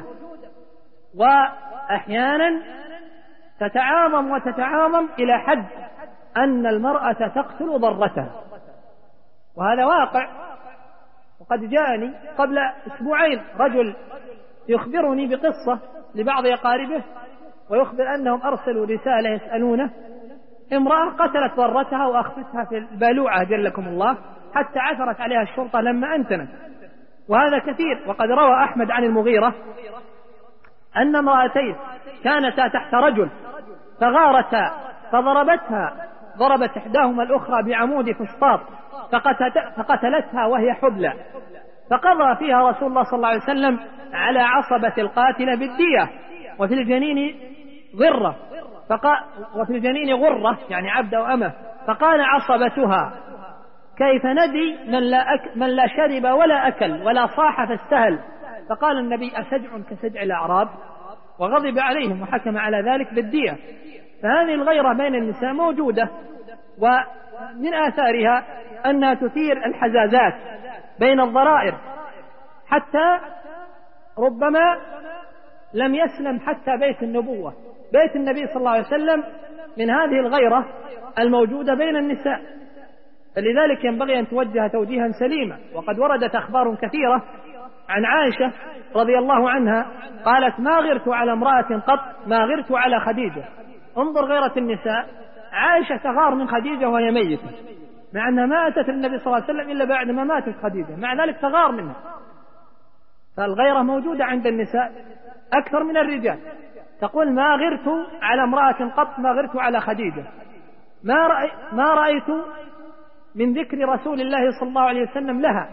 وأحيانا تتعاظم وتتعاظم إلى حد أن المرأة تقتل ضرتها، وهذا واقع. وقد جاءني قبل أسبوعين رجل يخبرني بقصة لبعض أقاربه، ويخبر أنهم أرسلوا رسالة يسألونه، امرأة قتلت ضرتها وأخفتها في البالوعة جلكم الله حتى عثرت عليها الشرطة لما أنتنت، وهذا كثير. وقد روى أحمد عن المغيرة أن امرأتين كانتا تحت رجل فغارتا فضربتها، ضربت إحداهما الأخرى بعمود فسطاط فقتلتها وهي حبلى، فقضى فيها رسول الله صلى الله عليه وسلم على عصبة القاتلة بالدية، وفي الجنين غرة فقال وفي الجنين غرة يعني عبد أو أمه، فقال عصبتها كيف ندي من لا, أك من لا شرب ولا أكل ولا صاح فاستهل، فقال النبي أسجع كسجع الأعراب، وغضب عليهم وحكم على ذلك بالدية. فهذه الغيرة بين النساء موجودة، ومن آثارها أنها تثير الحزازات بين الضرائر، حتى ربما لم يسلم حتى بيت النبوة، بيت النبي صلى الله عليه وسلم، من هذه الغيرة الموجودة بين النساء. فلذلك ينبغي أن توجه توجيها سليما. وقد وردت أخبار كثيرة عن عائشة رضي الله عنها قالت ما غرت على امرأة قط ما غرت على خديجة. انظر غيرة النساء، عائشة تغار من خديجة وهي ميتة، مع أنها ما أتت النبي صلى الله عليه وسلم إلا بعد ما ماتت خديجة، مع ذلك تغار منها. فالغيرة موجودة عند النساء أكثر من الرجال. تقول ما غرت على امرأة قط ما غرت على خديجة، ما رأي ما رأيت من ذكر رسول الله صلى الله عليه وسلم لها،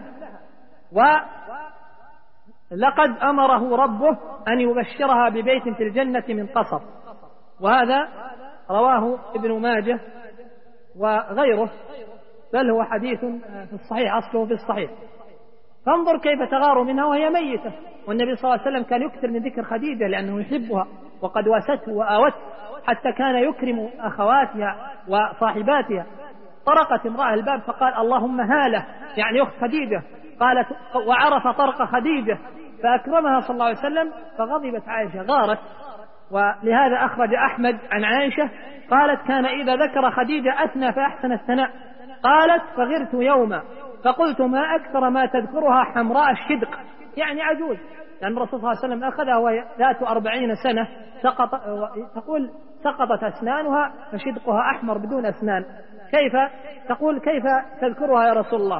ولقد أمره ربه أن يبشرها ببيت في الجنة من قصر. وهذا رواه ابن ماجه وغيره، بل هو حديث في الصحيح، أصله في الصحيح. فانظر كيف تغار منها وهي ميتة، والنبي صلى الله عليه وسلم كان يكثر من ذكر خديجة لأنه يحبها وقد واسته وآوته، حتى كان يكرم أخواتها وصاحباتها. طرقت امرأة الباب فقال اللهم هالة، يعني أخت خديجة، قالت وعرف طرق خديجة فأكرمها صلى الله عليه وسلم، فغضبت عائشة غارت. ولهذا أخرج أحمد عن عائشة قالت كان إذا ذكر خديجة أثنى فأحسن الثناء، قالت فغرت يوما فقلت ما أكثر ما تذكرها حمراء الشدق، يعني عجوز، لأن الرسول صلى الله عليه وسلم أخذها وهي ذات أربعين سنة، سقط تقول سقطت أسنانها فشدقها أحمر بدون أسنان، كيف تقول كيف تذكرها يا رسول الله؟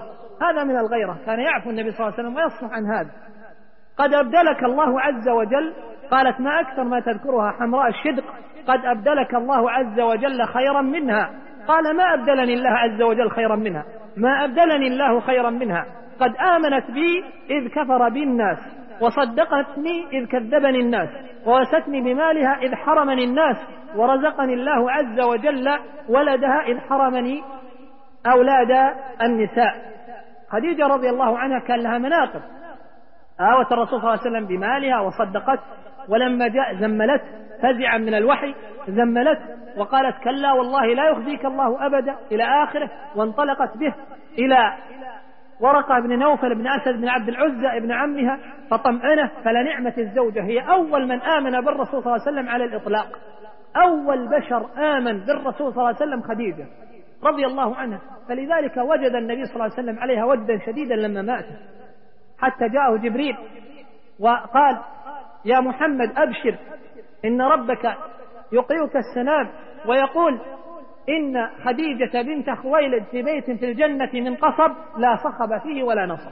هذا من الغيرة، كان يعفو النبي صلى الله عليه وسلم ويصفح عن هذا. قد أبدلك الله عز وجل، قالت ما أكثر ما تذكرها حمراء الشدق، قد أبدلك الله عز وجل خيرا منها. قال ما أبدلني الله عز وجل خيرا منها، ما أبدلني الله خيرا منها، قد آمنت بي إذ كفر بي الناس، وصدقتني إذ كذبني الناس، ووستني بمالها إذ حرمني الناس، ورزقني الله عز وجل ولدها إذ حرمني أولاد النساء. خديجة رضي الله عنها كان لها مناقب، آوت الرسول صلى الله عليه وسلم بمالها وصدقت، ولما جاء زملت فزعا من الوحي، زملت وقالت كلا والله لا يخزيك الله أبدا إلى آخره، وانطلقت به إلى ورقة بن نوفل بن أسد بن عبد العزى ابن عمها فطمأنه. فلنعمة الزوجة، هي أول من آمن بالرسول صلى الله عليه وسلم على الإطلاق، أول بشر آمن بالرسول صلى الله عليه وسلم خديجة رضي الله عنها. فلذلك وجد النبي صلى الله عليه وسلم عليها ودا شديدا لما ماتت، حتى جاءه جبريل وقال يا محمد أبشر إن ربك يقرئك السلام ويقول إن خديجة بنت خويلد في بيت في الجنة من قصب لا صخب فيه ولا نصب.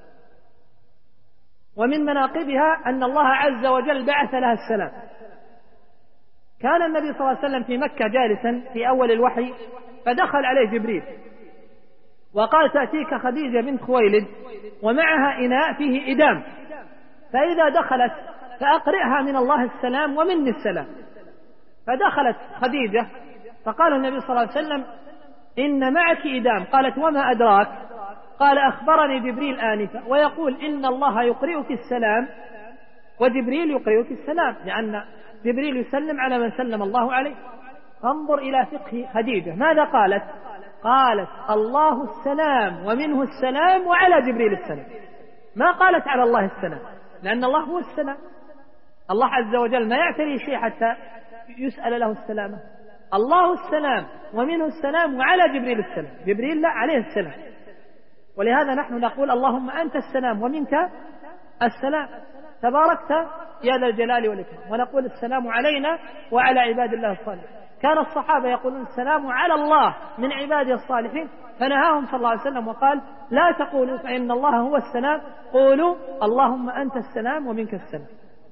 ومن مناقبها أن الله عز وجل بعث لها السلام. كان النبي صلى الله عليه وسلم في مكة جالسا في أول الوحي، فدخل عليه جبريل وقال تأتيك خديجة بنت خويلد ومعها إناء فيه إدام، فإذا دخلت فأقرئها من الله السلام ومني السلام. فدخلت خديجة فقال النبي صلى الله عليه وسلم إن معك إدام. قالت وما أدراك؟ قال أخبرني جبريل آنفا ويقول إن الله يقرئك السلام وجبريل يقرئك السلام، لأن جبريل يسلم على من سلم الله عليه. فانظر إلى فقه خديجة، ماذا قالت؟ قالت الله السلام ومنه السلام وعلى جبريل السلام، ما قالت على الله السلام، لأن الله هو السلام. الله عز وجل ما يعتري شيء حتى يسأل له السلامة. الله السلام ومنه السلام وعلى جبريل السلام، جبريل لا عليه السلام. ولهذا نحن نقول اللهم أنت السلام ومنك السلام تباركت يا ذا الجلال والإكرام، ونقول السلام علينا وعلى عباد الله الصالحين. كان الصحابة يقولون السلام على الله من عباده الصالحين، فنهاهم صلى الله عليه وسلم وقال لا تقولوا فإن الله هو السلام، قولوا اللهم أنت السلام ومنك السلام.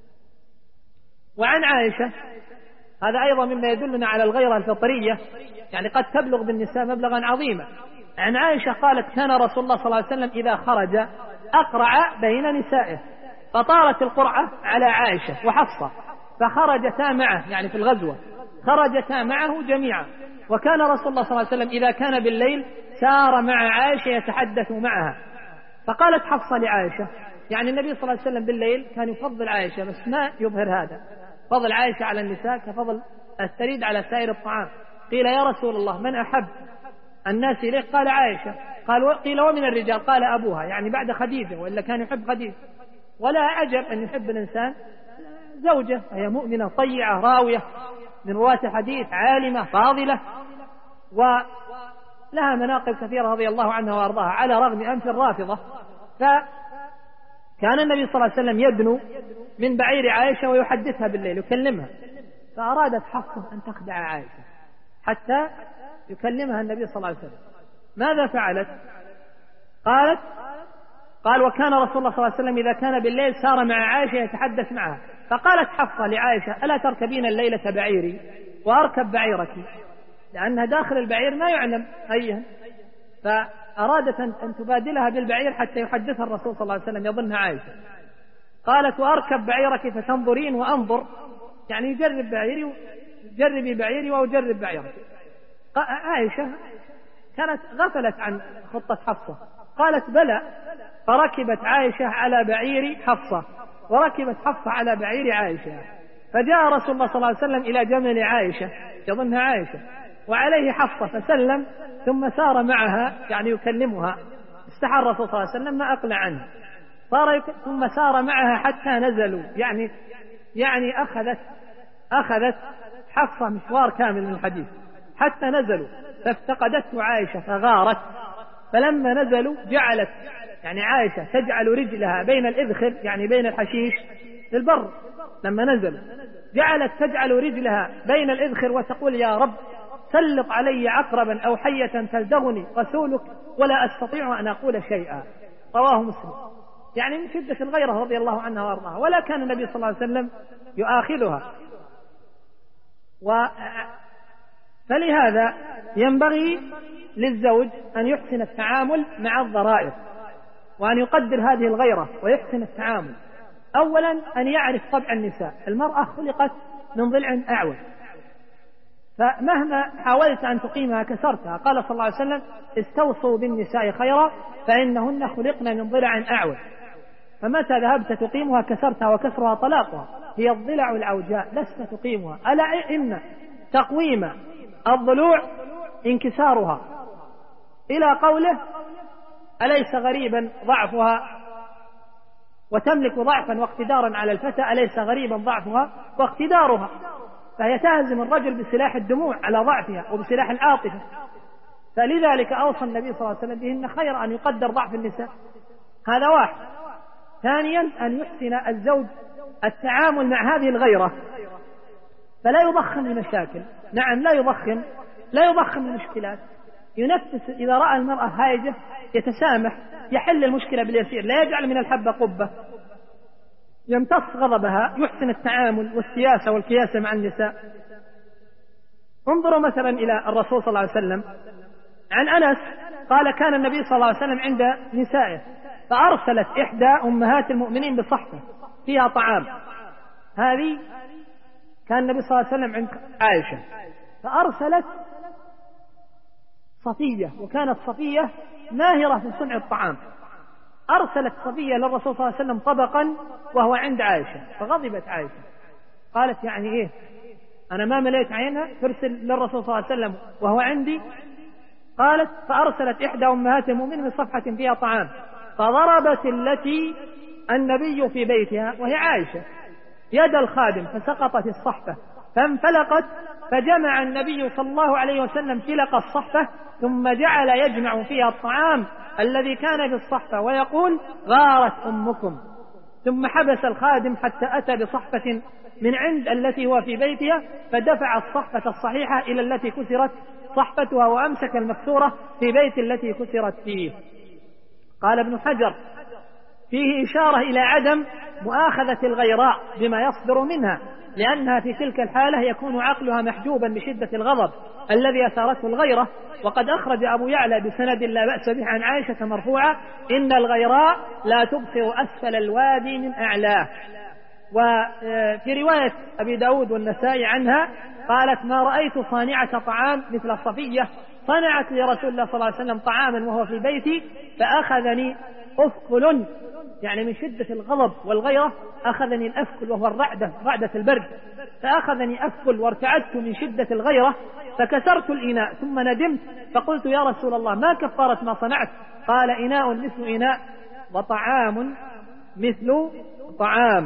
وعن عائشة، هذا أيضا مما يدلنا على الغيرة الفطرية، يعني قد تبلغ بالنساء مبلغا عظيما. عن عائشة قالت كان رسول الله صلى الله عليه وسلم إذا خرج أقرع بين نسائه، فطارت القرعة على عائشة وحفصة فخرجتا معه، يعني في الغزوة خرجتا معه جميعا. وكان رسول الله صلى الله عليه وسلم إذا كان بالليل سار مع عائشة يتحدث معها. فقالت حفصة لعائشة، يعني النبي صلى الله عليه وسلم بالليل كان يفضل عائشة بس ما يظهر هذا، فضل عائشة على النساء كفضل الثريد على سائر الطعام. قيل يا رسول الله من أحب الناس إليك؟ قال عائشة. قال قيل ومن الرجال؟ قال أبوها، يعني بعد خديجة، وإلا كان يحب خديجة. ولا عجب أن يحب الإنسان زوجة هي مؤمنة طيعة راوية من رواة الحديث عالمة فاضلة ولها مناقب كثيرة رضي الله عنها وأرضاها، على رغم أنف الرافضة. فكان النبي صلى الله عليه وسلم يدنو من بعير عائشة ويحدثها بالليل يكلمها، فأرادت حفصة أن تخدع عائشة حتى يكلمها النبي صلى الله عليه وسلم. ماذا فعلت؟ قالت قال وكان رسول الله صلى الله عليه وسلم إذا كان بالليل سار مع عائشة يتحدث معها. فقالت حفصة لعائشة ألا تركبين الليلة بعيري وأركب بعيرك، لأنها داخل البعير ما يعلم أيها، فأرادت أن تبادلها بالبعير حتى يحدثها الرسول صلى الله عليه وسلم يظنها عائشة. قالت وأركب بعيرك فتنظرين وأنظر، يعني يجرب بعيري جربي بعيري وأجرب بعيرك. عائشة كانت غفلت عن خطة حفصة، قالت بلى، فركبت عائشة على بعير حفصة وركبت حفصة على بعير عائشة. فجاء رسول الله صلى الله عليه وسلم إلى جمل عائشة يظنها عائشة وعليه حفصة، فسلم ثم سار معها يعني يكلمها. استحى الرسول صلى الله عليه وسلم ما أقلع عنه، صار يك... ثم سار معها حتى نزلوا، يعني يعني أخذت أخذت حفصة مشوار كامل من الحديث حتى نزلوا، فافتقدته عائشة فغارت. فلما نزلوا جعلت يعني عائشة تجعل رجلها بين الإذخر يعني بين الحشيش في البر، لما نزلوا جعلت تجعل رجلها بين الإذخر وتقول يا رب سلط علي عقربا أو حية تلدغني رسولك ولا أستطيع أن أقول شيئا. رواه مسلم. يعني من شدة الغيرة رضي الله عنها وارضاها، ولا كان النبي صلى الله عليه وسلم يؤاخذها. و فلهذا ينبغي للزوج أن يحسن التعامل مع الضرائر، وأن يقدر هذه الغيرة ويحسن التعامل. أولا أن يعرف طبع النساء. المرأة خلقت من ضلع أعوج، فمهما حاولت أن تقيمها كسرتها. قال صلى الله عليه وسلم: استوصوا بالنساء خيرا فإنهن خلقن من ضلع أعوج. فمتى ذهبت تقيمها كسرتها، وكسرها طلاقها. هي الضلع العوجاء لست تقيمها. ألا إن تقويم الضلوع انكسارها، إلى قوله: أليس غريبا ضعفها وتملك ضعفا واقتدارا على الفتى، أليس غريبا ضعفها واقتدارها. فهي تهزم الرجل بسلاح الدموع على ضعفها وبسلاح العاطفة. فلذلك أوصى النبي صلى الله عليه وسلم بهن خير أن يقدر ضعف النساء. هذا واحد. ثانيا أن يحسن الزوج التعامل مع هذه الغيرة، فلا يضخم المشاكل. نعم لا يضخم لا يضخم المشكلات. ينفس إذا رأى المرأة هائجة يتسامح، يحل المشكلة باليسير، لا يجعل من الحبة قبة. يمتص غضبها، يحسن التعامل والسياسة والكياسة مع النساء. انظروا مثلا إلى الرسول صلى الله عليه وسلم. عن أنس قال: كان النبي صلى الله عليه وسلم عند نسائه، فأرسلت إحدى أمهات المؤمنين بصحفة فيها طعام. هذه كان النبي صلى الله عليه وسلم عند عائشة، فأرسلت صفية، وكانت صفية ماهرة في صنع الطعام. أرسلت صفية للرسول صلى الله عليه وسلم طبقا وهو عند عائشة، فغضبت عائشة. قالت: يعني إيه أنا ما مليت عينها ترسل للرسول صلى الله عليه وسلم وهو عندي؟ قالت: فأرسلت إحدى أمهات المؤمنين بصفحة فيها طعام، فضربت التي النبي في بيتها وهي عائشة يد الخادم، فسقطت الصحفة فانفلقت، فجمع النبي صلى الله عليه وسلم فلق الصحفة، ثم جعل يجمع فيها الطعام الذي كان في الصحفة ويقول: غارت أمكم. ثم حبس الخادم حتى أتى بصحفة من عند التي هو في بيتها، فدفع الصحفة الصحيحة إلى التي كسرت صحفتها، وأمسك المكسورة في بيت التي كسرت فيه. قال ابن حجر: فيه إشارة إلى عدم مؤاخذة الغيراء بما يصدر منها، لأنها في تلك الحالة يكون عقلها محجوبا بشدة الغضب الذي أثارته الغيرة. وقد أخرج أبو يعلى بسند لا بأس به عن عائشة مرفوعة: إن الغيراء لا تبصر أسفل الوادي من أعلاه. وفي رواية أبي داود والنسائي عنها قالت: ما رأيت صانعة طعام مثل صفية، صنعت لرسول الله صلى الله عليه وسلم طعاما وهو في بيتي، فأخذني أفكل، يعني من شدة الغضب والغيرة أخذني الأفكل، وهو الرعدة، رعدة البرد، فأخذني أفكل وارتعدت من شدة الغيرة، فكسرت الإناء ثم ندمت، فقلت: يا رسول الله ما كفارة ما صنعت؟ قال: إناء مثل إناء، وطعام مثل طعام.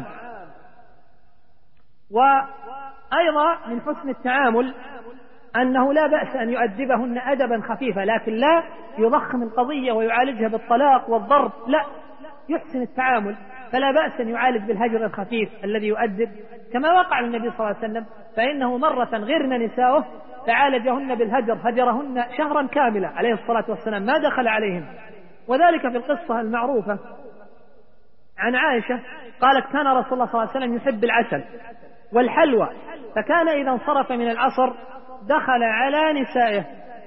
وأيضا من حسن التعامل أنه لا بأس أن يؤدبهن أدبا خفيفا، لكن لا يضخم القضية ويعالجها بالطلاق والضرب، لا، يحسن التعامل. فلا بأس أن يعالج بالهجر الخفيف الذي يؤدب، كما وقع للنبي صلى الله عليه وسلم، فإنه مرة غرن نساؤه فعالجهن بالهجر، هجرهن شهرا كاملا عليه الصلاة والسلام، ما دخل عليهم. وذلك في القصة المعروفة عن عائشة قالت: كان رسول الله صلى الله عليه وسلم يحب العسل والحلوى، فكان إذا انصرف من العصر دخل على نسائه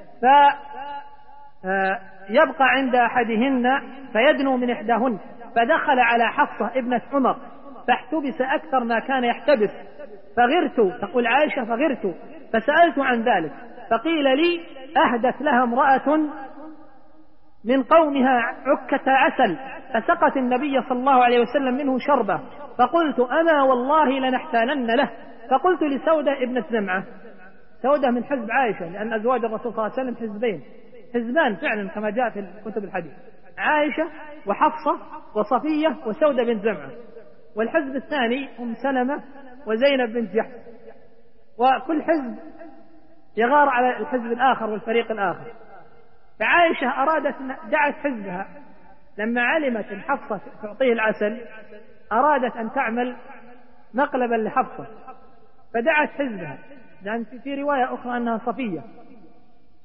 فيبقى عند أحدهن فيدنو من إحداهن، فدخل على حفصة ابنة عمر فاحتبس أكثر ما كان يحتبس، فغرت، تقول عائشة: فغرت فسألت عن ذلك، فقيل لي: أهدت لها امرأة من قومها عكة عسل، فسقت النبي صلى الله عليه وسلم منه شربة، فقلت: أما والله لنحتالن له. فقلت لسودة ابنة زمعة، سودة من حزب عائشة، لأن أزواج الرسول صلى الله عليه وسلم حزبين، حزبان فعلا كما جاء في كتب الحديث، عائشة وحفصة وصفية وسودة بن زمعة، والحزب الثاني أم سلمة وزينب بنت جحش، وكل حزب يغار على الحزب الآخر والفريق الآخر. فعائشة أرادت، دعت حزبها لما علمت أن حفصة تعطيه العسل، أرادت أن تعمل مقلبا لحفصة، فدعت حزبها، لأن في رواية أخرى أنها صفية،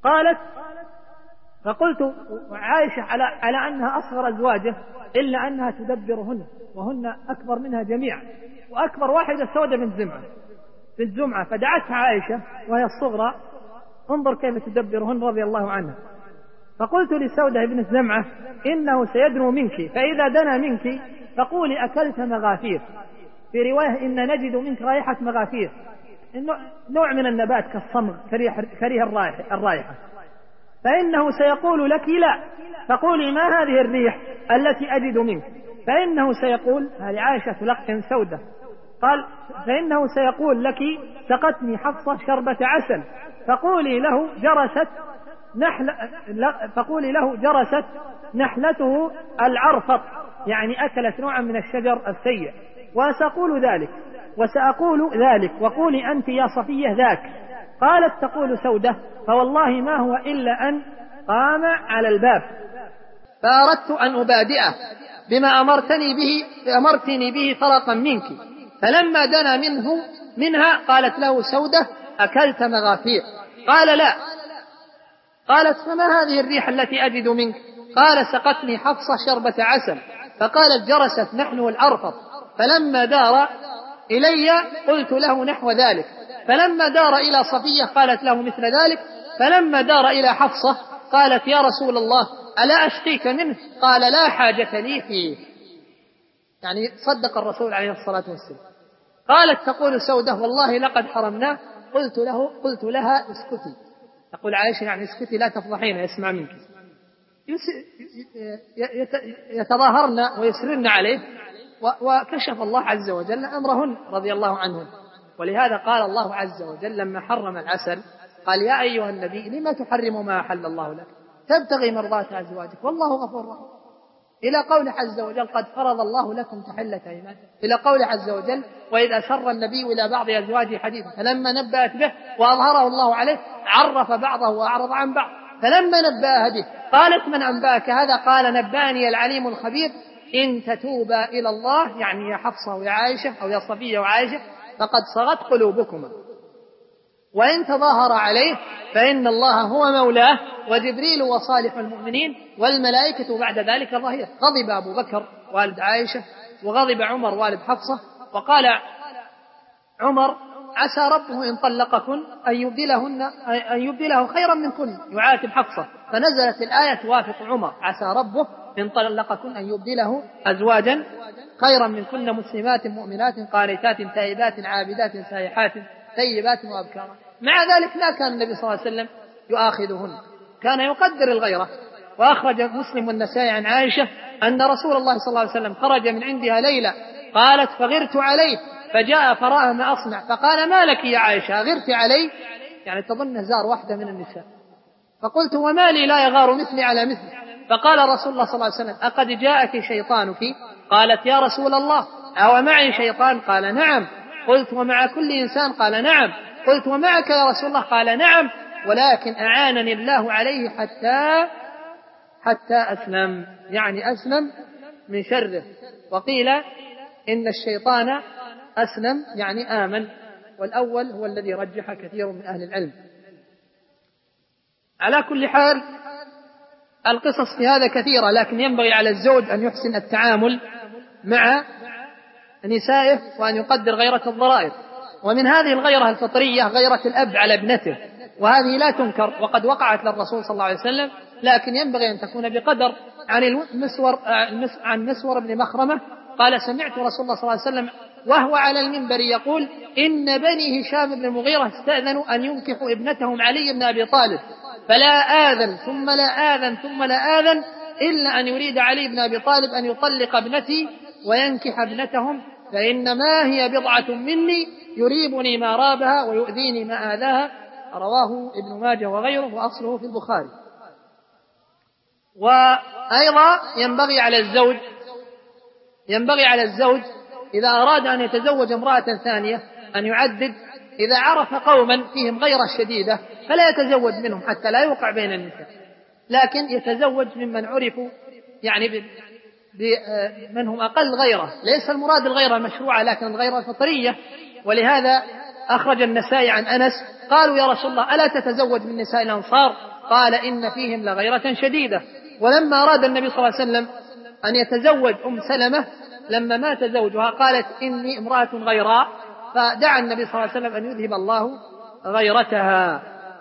قالت فقلت عائشة على, على أنها أصغر أزواجه إلا أنها تدبرهن وهن أكبر منها جميعا، وأكبر واحدة سودة بنت زمعة بنت زمعة فدعتها عائشة وهي الصغرى انظر كيف تدبرهن رضي الله عنها. فقلت لسودة بنت زمعة إنه سيدنو منك، فإذا دنا منك فقولي أكلت مغافير، في رواية إن نجد منك رائحة مغافير، نوع من النبات كالصمغ كريه الرائحة، فإنه سيقول لك لا، فقولي ما هذه الريح التي أجد منك، فإنه سيقول، هذه عائشة تلقن سودة، قال فإنه سيقول لك سقتني حفصة شربة عسل، فقولي له جرست نحل فقولي له جرست نحلته العرفط، يعني أكلت نوعا من الشجر السيء، وسأقول ذلك وسأقول ذلك وقولي أنت يا صفية ذاك. قالت تقول سودة فوالله ما هو إلا أن قام على الباب، فأردت أن أبادئه بما أمرتني به أمرتني به فرقا منك، فلما دنا منه منها قالت له سودة أكلت مغافير، قال لا. قالت فما هذه الريح التي أجد منك؟ قال سقتني حفصة شربة عسل، فقالت جرست نحن الأرفض، فلما دار إلي قلت له نحو ذلك، فلما دار إلى صفية قالت له مثل ذلك، فلما دار إلى حفصة قالت يا رسول الله ألا أشقيك منه؟ قال لا حاجة لي فيه، يعني صدق الرسول عليه الصلاة والسلام. قالت تقول سودة والله لقد حرمناه، قلت له قلت لها اسكتي، تقول عائشة يعني اسكتي لا تفضحين يسمع منك، يتظاهرن ويسرن عليه، وكشف الله عز وجل أمرهن رضي الله عنهن. ولهذا قال الله عز وجل لما حرم العسل قال يا أيها النبي لما تحرم ما أحل الله لك تبتغي مرضات أزواجك والله غفور رحيم، إلى قول عز وجل قد فرض الله لكم تحلة أيمانكم، إلى قول عز وجل وإذا سر النبي إلى بعض أزواجه حديثا فلما نبأت به وأظهره الله عليه عرف بعضه وأعرض عن بعض، فلما نبأها به قالت من أنبأك هذا؟ قال نبأني العليم الخبير، إن تتوبا إلى الله يعني يا حفصة ويا عائشة أو يا صفية وعائشة فقد صغت قلوبكما، وإن تظاهر عليه فإن الله هو مولاه وجبريل وصالح المؤمنين والملائكة بعد ذلك ظهير. غضب أبو بكر والد عائشة وغضب عمر والد حفصة، وقال عمر عسى ربه إن طلقكن أن يبدلهن أن يبدله خيرا منكن يعاتب حفصة، فنزلت الآية توافق عمر عسى ربه إن طلقكن أن يبدله أزواجا خيرا منكن مسلمات مؤمنات قانتات تائبات عابدات سائحات طيبات وأبكارا. مع ذلك لا كان النبي صلى الله عليه وسلم يؤاخذهن، كان يقدر الغيرة. وأخرج مسلم والنسائي عن عائشة أن رسول الله صلى الله عليه وسلم خرج من عندها ليلة قالت فغرت عليه فجاء فرأى ما أصنع فقال ما لك يا عائشة غرت علي، يعني تظن زار واحدة من النساء، فقلت وما لي لا يغار مثلي على مثلي، فقال رسول الله صلى الله عليه وسلم أقد جاءك شيطانك؟ قالت يا رسول الله أو معي شيطان؟ قال نعم. قلت ومع كل إنسان؟ قال نعم. قلت ومعك يا رسول الله؟ قال نعم، ولكن أعانني الله عليه حتى حتى أسلم، يعني أسلم من شره. وقيل إن الشيطان أسلم يعني آمن، والأول هو الذي رجح كثير من أهل العلم. على كل حال القصص في هذا كثيرة، لكن ينبغي على الزوج أن يحسن التعامل مع نسائه وأن يقدر غيرة الضرائر، ومن هذه الغيرة الفطرية غيرة الأب على ابنته، وهذه لا تنكر وقد وقعت للرسول صلى الله عليه وسلم، لكن ينبغي أن تكون بقدر. عن المسور عن مسور بن مخرمة قال سمعت رسول الله صلى الله عليه وسلم وهو على المنبر يقول إن بني هشام بن المغيرة استأذنوا أن ينكحوا ابنتهم علي بن أبي طالب، فلا آذن ثم لا آذن ثم لا آذن إلا أن يريد علي بن أبي طالب أن يطلق ابنتي وينكح ابنتهم، فإنما هي بضعة مني يريبني ما رابها ويؤذيني ما آذاها. رواه ابن ماجه وغيره وأصله في البخاري. وأيضا ينبغي على الزوج ينبغي على الزوج إذا أراد أن يتزوج امرأة ثانية أن يعدد، إذا عرف قوما فيهم غيرة شديدة فلا يتزوج منهم حتى لا يوقع بين النساء، لكن يتزوج ممن عرفوا يعني من هم أقل غيرة. ليس المراد الغيرة المشروعة لكن الغيرة الفطرية. ولهذا أخرج النسائي عن أنس قالوا يا رسول الله ألا تتزوج من نساء الأنصار؟ قال إن فيهم لغيرة شديدة. ولما أراد النبي صلى الله عليه وسلم أن يتزوج أم سلمة لما مات زوجها قالت إني امرأة غيراء، فدعا النبي صلى الله عليه وسلم أن يذهب الله غيرتها.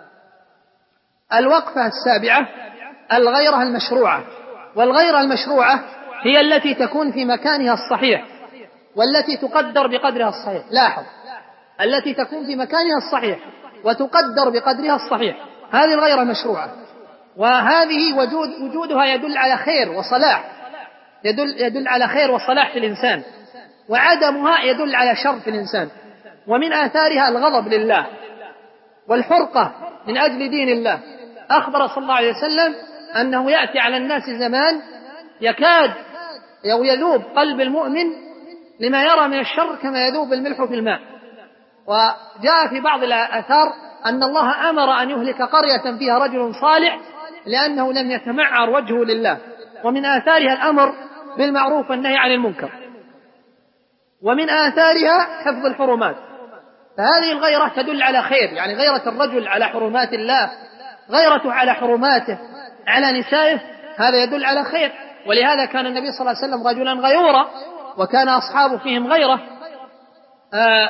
الوقفة السابعة الغيرة المشروعة. والغيرة المشروعة هي التي تكون في مكانها الصحيح والتي تقدر بقدرها الصحيح. لاحظ، التي تكون في مكانها الصحيح وتقدر بقدرها الصحيح، هذه الغيرة المشروعة، وهذه وجود وجودها يدل على خير وصلاح، يدل يدل على خير وصلاح في الإنسان، وعدمها يدل على شر في الإنسان. ومن آثارها الغضب لله والحرقة من أجل دين الله. أخبر صلى الله عليه وسلم أنه يأتي على الناس زمان يكاد أو يذوب قلب المؤمن لما يرى من الشر كما يذوب الملح في الماء. وجاء في بعض الآثار أن الله أمر أن يهلك قرية فيها رجل صالح لأنه لم يتمعر وجهه لله. ومن آثارها الأمر بالمعروف والنهي عن المنكر. ومن آثارها حفظ الحرمات. فهذه الغيرة تدل على خير، يعني غيرة الرجل على حرمات الله، غيرته على حرماته على نسائه، هذا يدل على خير. ولهذا كان النبي صلى الله عليه وسلم رجلا غيورا وكان أصحابه فيهم غيرة. آه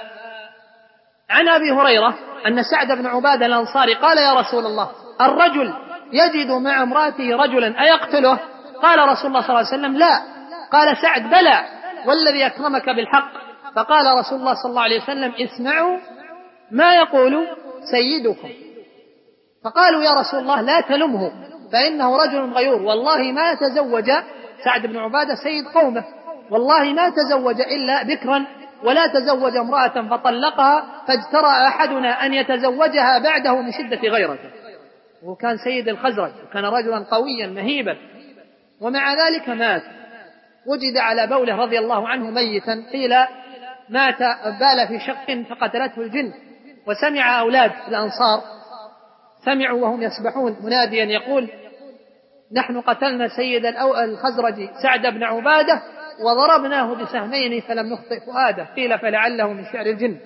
عن أبي هريرة أن سعد بن عبادة الأنصاري قال يا رسول الله الرجل يجد مع امرأته رجلا أيقتله؟ قال رسول الله صلى الله عليه وسلم لا. قال سعد بلى والذي أكرمك بالحق. فقال رسول الله صلى الله عليه وسلم اسمعوا ما يقول سيدكم. فقالوا يا رسول الله لا تلمه فإنه رجل غيور، والله ما تزوج سعد بن عبادة سيد قومه، والله ما تزوج إلا بكرا ولا تزوج امرأة فطلقها فاجترأ أحدنا أن يتزوجها بعده من شدة غيرته. وكان سيد الخزرج وكان رجلا قويا مهيبا، ومع ذلك مات. وجد على بوله رضي الله عنه ميتا، قيل مات بال في شق فقتلته الجن. وسمع أولاد الأنصار سمعوا وهم يسبحون مناديا يقول نحن قتلنا سيد الخزرج سعد بن عبادة وضربناه بسهمين فلم نخطئ فؤاده، قيل فلعله من شعر الجن.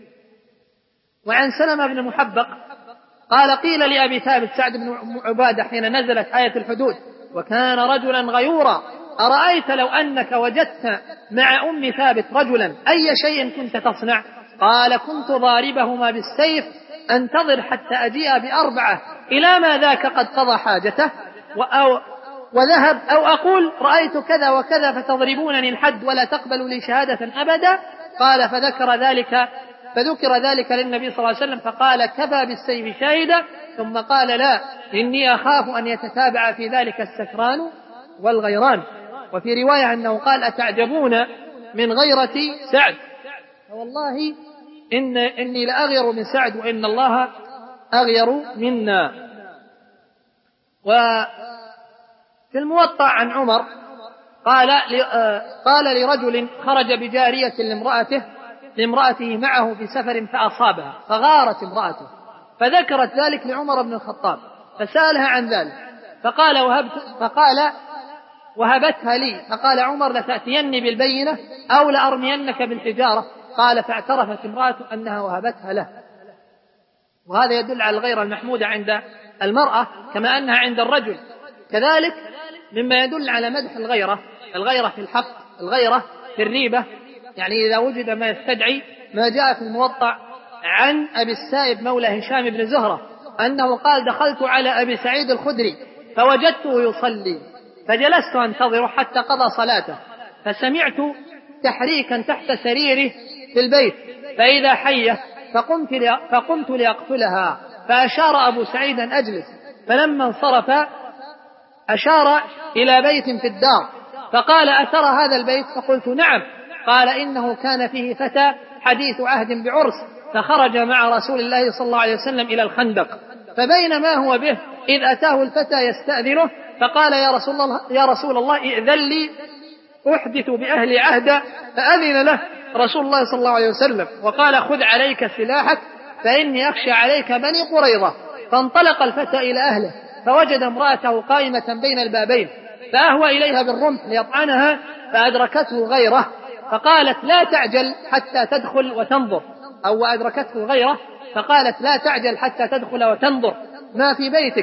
وعن سلمة بن محبق قال قيل لأبي ثابت سعد بن عبادة حين نزلت آية الحدود وكان رجلا غيورا أرأيت لو أنك وجدت مع أم ثابت رجلا أي شيء كنت تصنع؟ قال كنت ضاربهما بالسيف أنتظر حتى أجيء بأربعة إلى ما ذاك قد قضى حاجته أو وذهب، أو أقول رأيت كذا وكذا فتضربونني الحد ولا تقبلوا لي شهادة أبدا. قال فذكر ذلك فذكر ذلك للنبي صلى الله عليه وسلم فقال كفى بالسيف شاهدا، ثم قال لا إني أخاف أن يتتابع في ذلك السكران والغيران. وفي رواية أنه قال أتعجبون من غيرة سعد فوالله إن إني لأغير من سعد وإن الله أغير منا. وفي الموطأ عن عمر قال قال لرجل خرج بجارية لامرأته لامرأته معه في سفر فأصابها فغارت امرأته، فذكرت ذلك لعمر بن الخطاب فسألها عن ذلك فقال وهبت فقال وهبتها لي، فقال عمر لتأتيني بالبينة أو لأرمينك بالحجارة. قال فاعترفت امرأة أنها وهبتها له. وهذا يدل على الغيرة المحمودة عند المرأة كما أنها عند الرجل. كذلك مما يدل على مدح الغيرة الغيرة في الحق، الغيرة في الريبة، يعني إذا وجد ما يستدعي ما جاء في الموطأ عن أبي السائب مولى هشام بن زهرة أنه قال دخلت على أبي سعيد الخدري فوجدته يصلي فجلست أنتظر حتى قضى صلاته فسمعت تحريكا تحت سريره في البيت فإذا حية فقمت, فقمت لأقتلها فأشار أبو سعيد أن أجلس، فلما انصرف أشار إلى بيت في الدار فقال أترى هذا البيت؟ فقلت نعم. قال إنه كان فيه فتى حديث عهد بعرس فخرج مع رسول الله صلى الله عليه وسلم إلى الخندق، فبينما هو به إذ أتاه الفتى يستأذنه فقال يا رسول الله, يا رسول الله ائذن لي أحدث بأهل عهدا، فأذن له رسول الله صلى الله عليه وسلم وقال خذ عليك سلاحك فإني أخشى عليك بني قريظة. فانطلق الفتى إلى أهله فوجد امرأته قائمة بين البابين فأهوى إليها بالرمح ليطعنها فأدركته غيره فقالت لا تعجل حتى تدخل وتنظر، أو أدركته غيره فقالت لا تعجل حتى تدخل وتنظر ما في بيتك،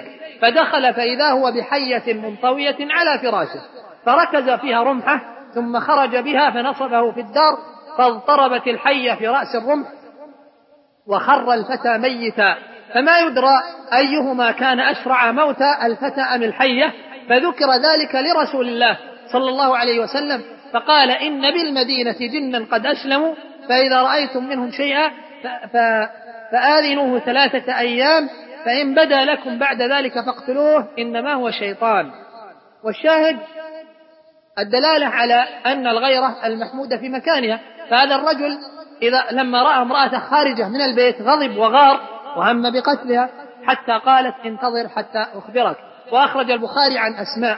فدخل فإذا هو بحية منطوية على فراشه، فركز فيها رمحه ثم خرج بها فنصبه في الدار، فاضطربت الحية في رأس الرمح وخر الفتى ميتا، فما يدرى أيهما كان أسرع موتا، الفتى أم الحية. فذكر ذلك لرسول الله صلى الله عليه وسلم فقال: إن بالمدينة جنا قد أسلموا، فإذا رأيتم منهم شيئا فآذنوه ثلاثة أيام، فإن بدا لكم بعد ذلك فاقتلوه، إنما هو شيطان. والشاهد الدلالة على أن الغيرة المحمودة في مكانها. فهذا الرجل إذا لما رأى امرأة خارجة من البيت غضب وغار وهم بقتلها، حتى قالت: انتظر حتى أخبرك. وأخرج البخاري عن أسماء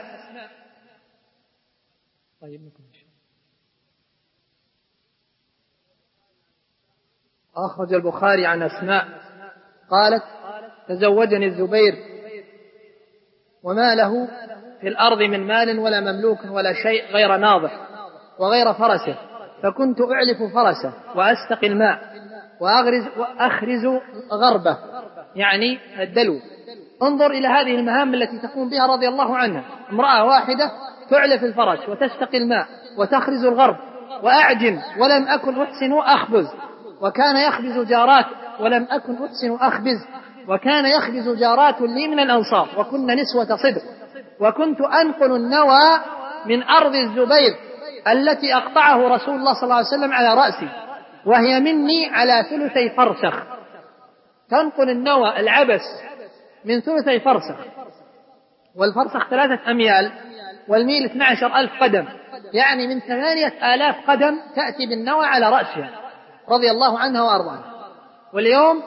طيب أخرج البخاري عن أسماء قالت: تزوجني الزبير وما له في الأرض من مال ولا مملوك ولا شيء غير ناضح وغير فرسه، فكنت أعلف فرسه وأستقي الماء وأغرز وأخرز غربه، يعني الدلو. انظر إلى هذه المهام التي تقوم بها رضي الله عنها، امرأة واحدة تعلف الفرس وتستقي الماء وتخرز الغرب، وأعجن ولم أكن أحسن أخبز، وكان يخبز جارات ولم أكن أحسن أخبز، وكان يخبز جارات لي من الأنصار وكن نسوة صدق، وكنت أنقل النوى من أرض الزبير التي أقطعه رسول الله صلى الله عليه وسلم على رأسي، وهي مني على ثلثي فرسخ. تنقل النوى العبس من ثلثي فرسخ، والفرسخ ثلاثة أميال والميل اثني عشر ألف قدم، يعني من ثمانية آلاف قدم تأتي بالنوى على رأسها رضي الله عنها وأرضاها. واليوم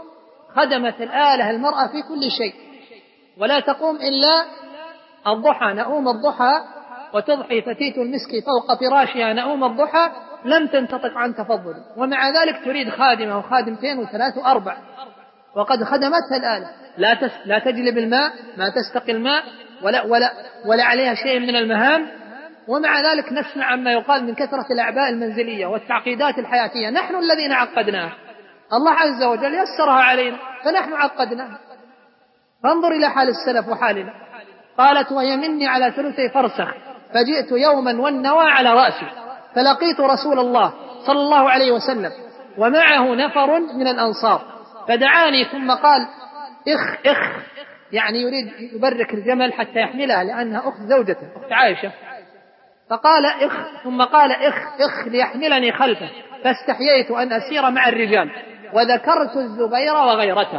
خدمت الآلة المرأة في كل شيء، ولا تقوم إلا الضحى، نؤوم الضحى وتضحي فتيت المسك فوق فراشها نؤوم الضحى، لم تنتطق عن تفضل، ومع ذلك تريد خادمة وخادمتين وثلاث وأربع، وقد خدمتها الآلة. لا تس لا تجلب الماء، ما تستقي الماء، ولا, ولا, ولا عليها شيء من المهام، ومع ذلك نسمع عما يقال من كثرة الأعباء المنزلية والتعقيدات الحياتية. نحن الذين عقدناها، الله عز وجل يسرها علينا فنحن عقدناها. فانظر إلى حال السلف وحالنا. قالت: وهي مني على ثلثي فرسخ، فجئت يوما والنوى على رأسي، فلقيت رسول الله صلى الله عليه وسلم ومعه نفر من الأنصار، فدعاني ثم قال: إخ إخ، يعني يريد يبرك الجمل حتى يحملها لأنها أخت زوجته أخت عائشة، فقال إخ، ثم قال إخ إخ ليحملني خلفه، فاستحييت أن أسير مع الرجال، وذكرت الزبير وغيرته.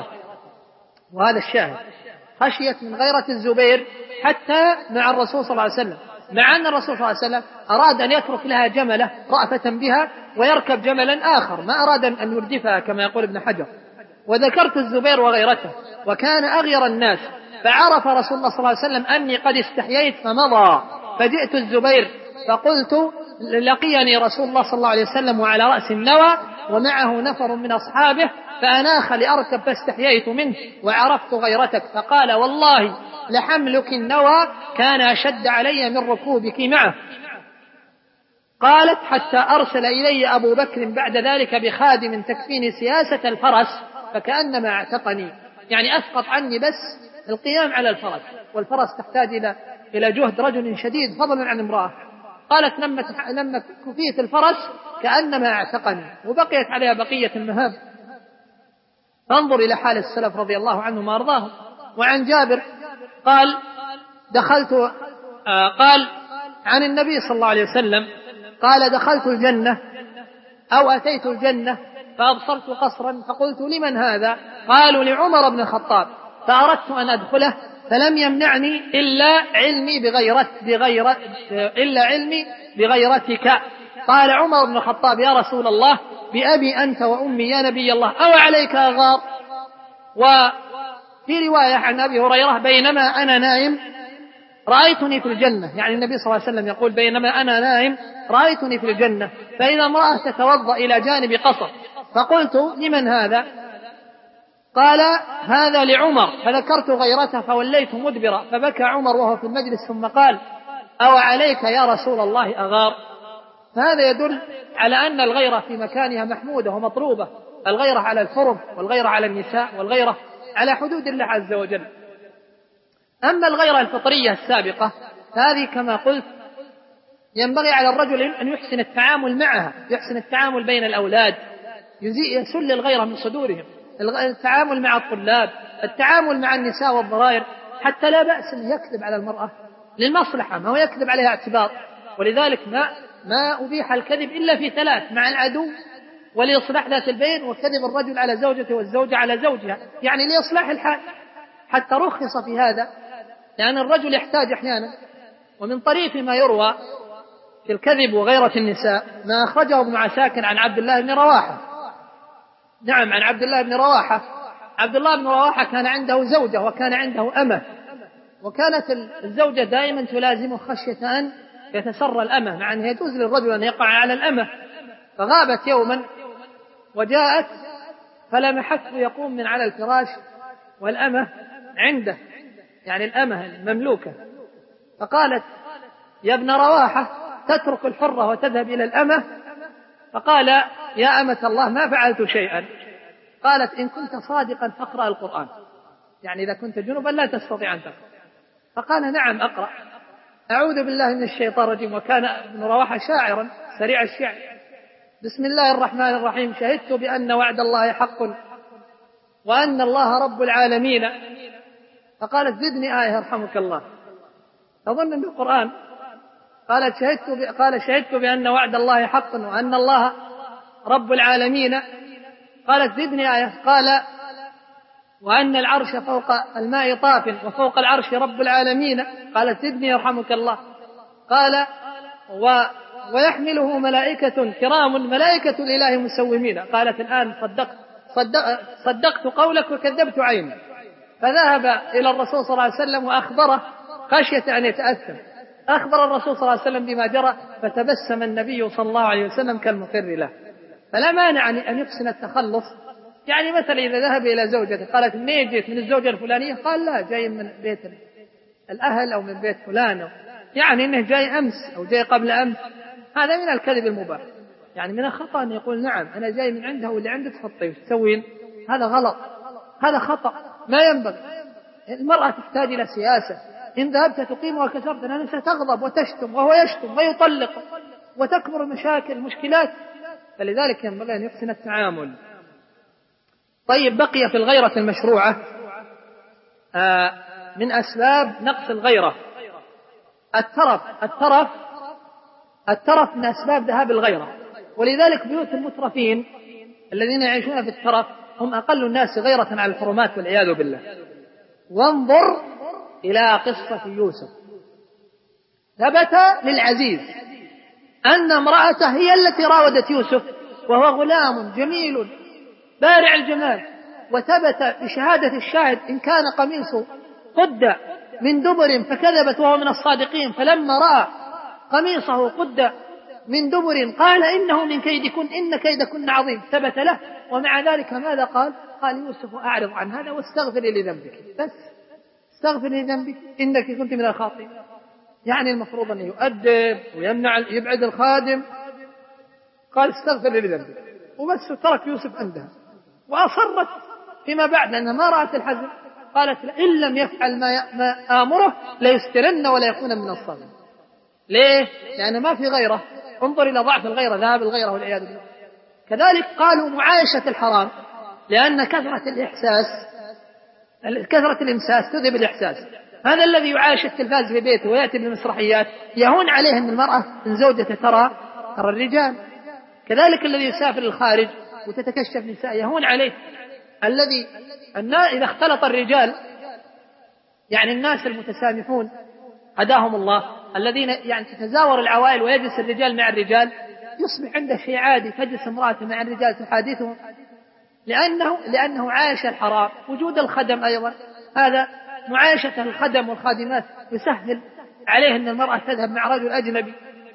وهذا الشاهد، خشيت من غيرة الزبير حتى مع الرسول صلى الله عليه وسلم، مع أن الرسول صلى الله عليه وسلم أراد أن يترك لها جملة رأفة بها ويركب جملا آخر، ما أراد أن يردفها كما يقول ابن حجر. وذكرت الزبير وغيرته، وكان أغير الناس، فعرف رسول الله صلى الله عليه وسلم أني قد استحييت فمضى، فجئت الزبير فقلت: لقيني رسول الله صلى الله عليه وسلم وعلى رأس النوى ومعه نفر من أصحابه، فأناخ لأركب فاستحييت منه وعرفت غيرتك، فقال: والله لحملك النوى كان أشد علي من ركوبك معه. قالت: حتى أرسل إلي أبو بكر بعد ذلك بخادم تكفيني سياسة الفرس، فكأنما اعتقني، يعني أسقط عني بس القيام على الفرس، والفرس تحتاج إلى إلى جهد رجل شديد فضلا عن امرأة. قالت: لما لما كفيت الفرس كأنما اعتقني، وبقيت عليها بقية المهام. فانظر إلى حال السلف رضي الله عنهم وأرضاهم. وعن جابر قال: دخلت آه قال عن النبي صلى الله عليه وسلم قال: دخلت الجنة أو أتيت الجنة فأبصرت قصرا، فقلت: لمن هذا؟ قالوا: لعمر بن الخطاب، فأردت أن أدخله فلم يمنعني إلا علمي بغيرت بغيرت إلا علمي بغيرتك. قال عمر بن الخطاب: يا رسول الله، بأبي أنت وأمي يا نبي الله، أو عليك أغار؟ وفي رواية عن أبي هريرة: بينما أنا نائم رأيتني في الجنة، يعني النبي صلى الله عليه وسلم يقول: بينما أنا نائم رأيتني في الجنة، فإذا امرأة تتوضأ إلى جانب قصر، فقلت: لمن هذا؟ قال: هذا لعمر، فذكرت غيرته فوليت مدبرا، فبكى عمر وهو في المجلس ثم قال: أو عليك يا رسول الله أغار؟ فهذا يدل على أن الغيرة في مكانها محمودة ومطلوبة، الغيرة على الحرم، والغيرة على النساء، والغيرة على حدود الله عز وجل. أما الغيرة الفطرية السابقة هذه كما قلت ينبغي على الرجل أن يحسن التعامل معها، يحسن التعامل بين الأولاد، يسل الغيرة من صدورهم، التعامل مع الطلاب، التعامل مع النساء والضرائر، حتى لا بأس أن يكذب على المرأة للمصلحة، ما هو يكذب عليها اعتبار. ولذلك ما ما أبيح الكذب إلا في ثلاث: مع العدو، ولإصلاح ذات البين، وكذب الرجل على زوجته والزوجة على زوجها، يعني لإصلاح الحال. حتى رخص في هذا لأن الرجل يحتاج أحيانا. ومن طريف ما يروى في الكذب وغيرة النساء ما أخرجه ابن عساكر عن عبد الله بن رواحة. نعم، عن عبد الله بن رواحة. عبد الله بن رواحة كان عنده زوجة وكان عنده أمة، وكانت الزوجة دائما تلازمه خشية أن يتسرى الأمة، مع أنه يجوز للرجل أن يقع على الأمة. فغابت يوما وجاءت فلمحته يقوم من على الفراش والأمة عنده، يعني الأمة المملوكة. فقالت: يا ابن رواحة، تترك الحرة وتذهب إلى الأمة؟ فقال: يا أمة الله، ما فعلت شيئا. قالت: إن كنت صادقا فاقرأ القرآن، يعني إذا كنت جنبا لا تستطيع أن تقرأ. فقال: نعم أقرأ. أعوذ بالله من الشيطان الرجيم. وكان ابن رواحة شاعرا سريع الشعر: بسم الله الرحمن الرحيم، شهدت بأن وعد الله حق وأن الله رب العالمين. فقالت: زدني آية يرحمك الله، أظن أن القرآن. قالت: شهدت ب... قال: شهدت بأن وعد الله حق وأن الله رب العالمين. قالت: زدني آية. قال: وأن العرش فوق الماء طاف وفوق العرش رب العالمين. قالت: زدني يرحمك الله. قال: و... ويحمله ملائكة كرام ملائكة الإله مسومين. قالت: الآن صدقت صدق... صدقت قولك وكذبت عيني. فذهب إلى الرسول صلى الله عليه وسلم وأخبره خشية أن يتأثم. أخبر الرسول صلى الله عليه وسلم بما جرى، فتبسم النبي صلى الله عليه وسلم كالمقر له. فلا مانع أن يحسن التخلص. يعني مثلا إذا ذهب إلى زوجته قالت: منين جيت؟ من الزوجة الفلانية؟ قال: لا، جاي من بيت الأهل أو من بيت فلان، يعني إنه جاي أمس أو جاي قبل أمس. هذا من الكذب المباح. يعني من الخطأ أن يقول: نعم أنا جاي من عنده واللي عنده تحطيه تسوين. هذا غلط، هذا خطأ، ما ينبغي. المرأة تحتاج إلى سياسة. إن ذهبت تقيم وكسرت لأنها ستغضب وتشتم وهو يشتم ويطلق وتكبر المشاكل المشكلات. فلذلك ينبغي أن يحسن التعامل. طيب، بقي في الغيرة المشروعة آه من أسباب نقص الغيرة الترف. الترف الترف من أسباب ذهاب الغيرة. ولذلك بيوت المترفين الذين يعيشون في الترف هم أقل الناس غيرة على الحرمات والعياذ بالله. وانظر إلى قصة يوسف. ثبت للعزيز أن امرأته هي التي راودت يوسف وهو غلام جميل بارع الجمال، وثبت بشهادة الشاهد إن كان قميصه قد من دبر فكذبت وهو من الصادقين، فلما رأى قميصه قد من دبر قال إنه من كيدكن إن كيدكن عظيم. ثبت له. ومع ذلك ماذا قال؟ قال: يوسف أعرض عن هذا واستغفري لذنبك. بس استغفري لذنبك إنك كنت من الخاطئين. يعني المفروض أن يؤدب ويمنع يبعد الخادم. قال: استغفري لذنبك وبس. ترك يوسف عندها وأصرت فيما بعد لأنها ما رأت الحزن. قالت: إن لم يفعل ما آمره ليسترن ولا يكون من الصابرين. ليه؟ لأن ما في غيرة. انظر إلى ضعف الغيرة، ذهاب الغيرة والعياذ بالله. كذلك قالوا معايشة الحرام، لأن كثرة الإحساس كثرة الإمساس تذهب الإحساس. هذا الذي يعايش التلفاز في بيته ويأتي بالمسرحيات يهون عليه أن المرأة من زوجته ترى ترى الرجال. كذلك الذي يسافر الخارج وتتكشف نساء يهون عليه. الذي إذا اختلط الرجال، يعني الناس المتسامحون هداهم الله، الذين يعني تتزاور العوائل ويجلس الرجال مع الرجال، يصبح عنده شيء عادي تجلس امرأته مع الرجال تحادثهم، لأنه لأنه عاش الحرام. وجود الخدم أيضا، هذا معايشة الخدم والخادمات يسهل عليه أن المرأة تذهب مع رجل أجنبي.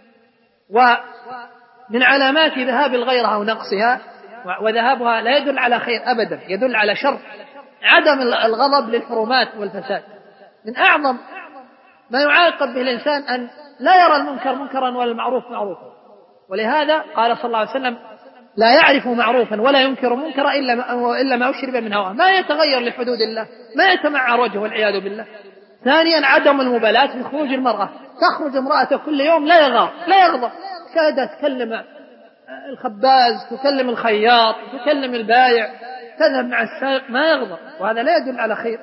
ومن علامات ذهاب الغيرة أو نقصها، وذهابها لا يدل على خير أبدا، يدل على شر، عدم الغضب للحرمات والفساد. من أعظم ما يعاقب به الإنسان أن لا يرى المنكر منكرا ولا المعروف معروفا. ولهذا قال صلى الله عليه وسلم: لا يعرف معروفا ولا ينكر منكرا إلا ما, إلا ما أشرب من هواه. ما يتغير لحدود الله، ما يتمعر وجهه والعياذ بالله. ثانيا عدم المبالاة بخروج المرأة، تخرج امرأة كل يوم لا يغار لا يغضب، كادة تكلم الخباز، تكلم الخياط، تكلم البائع، تذهب مع السائق ما يغضب، وهذا لا يدل على خير.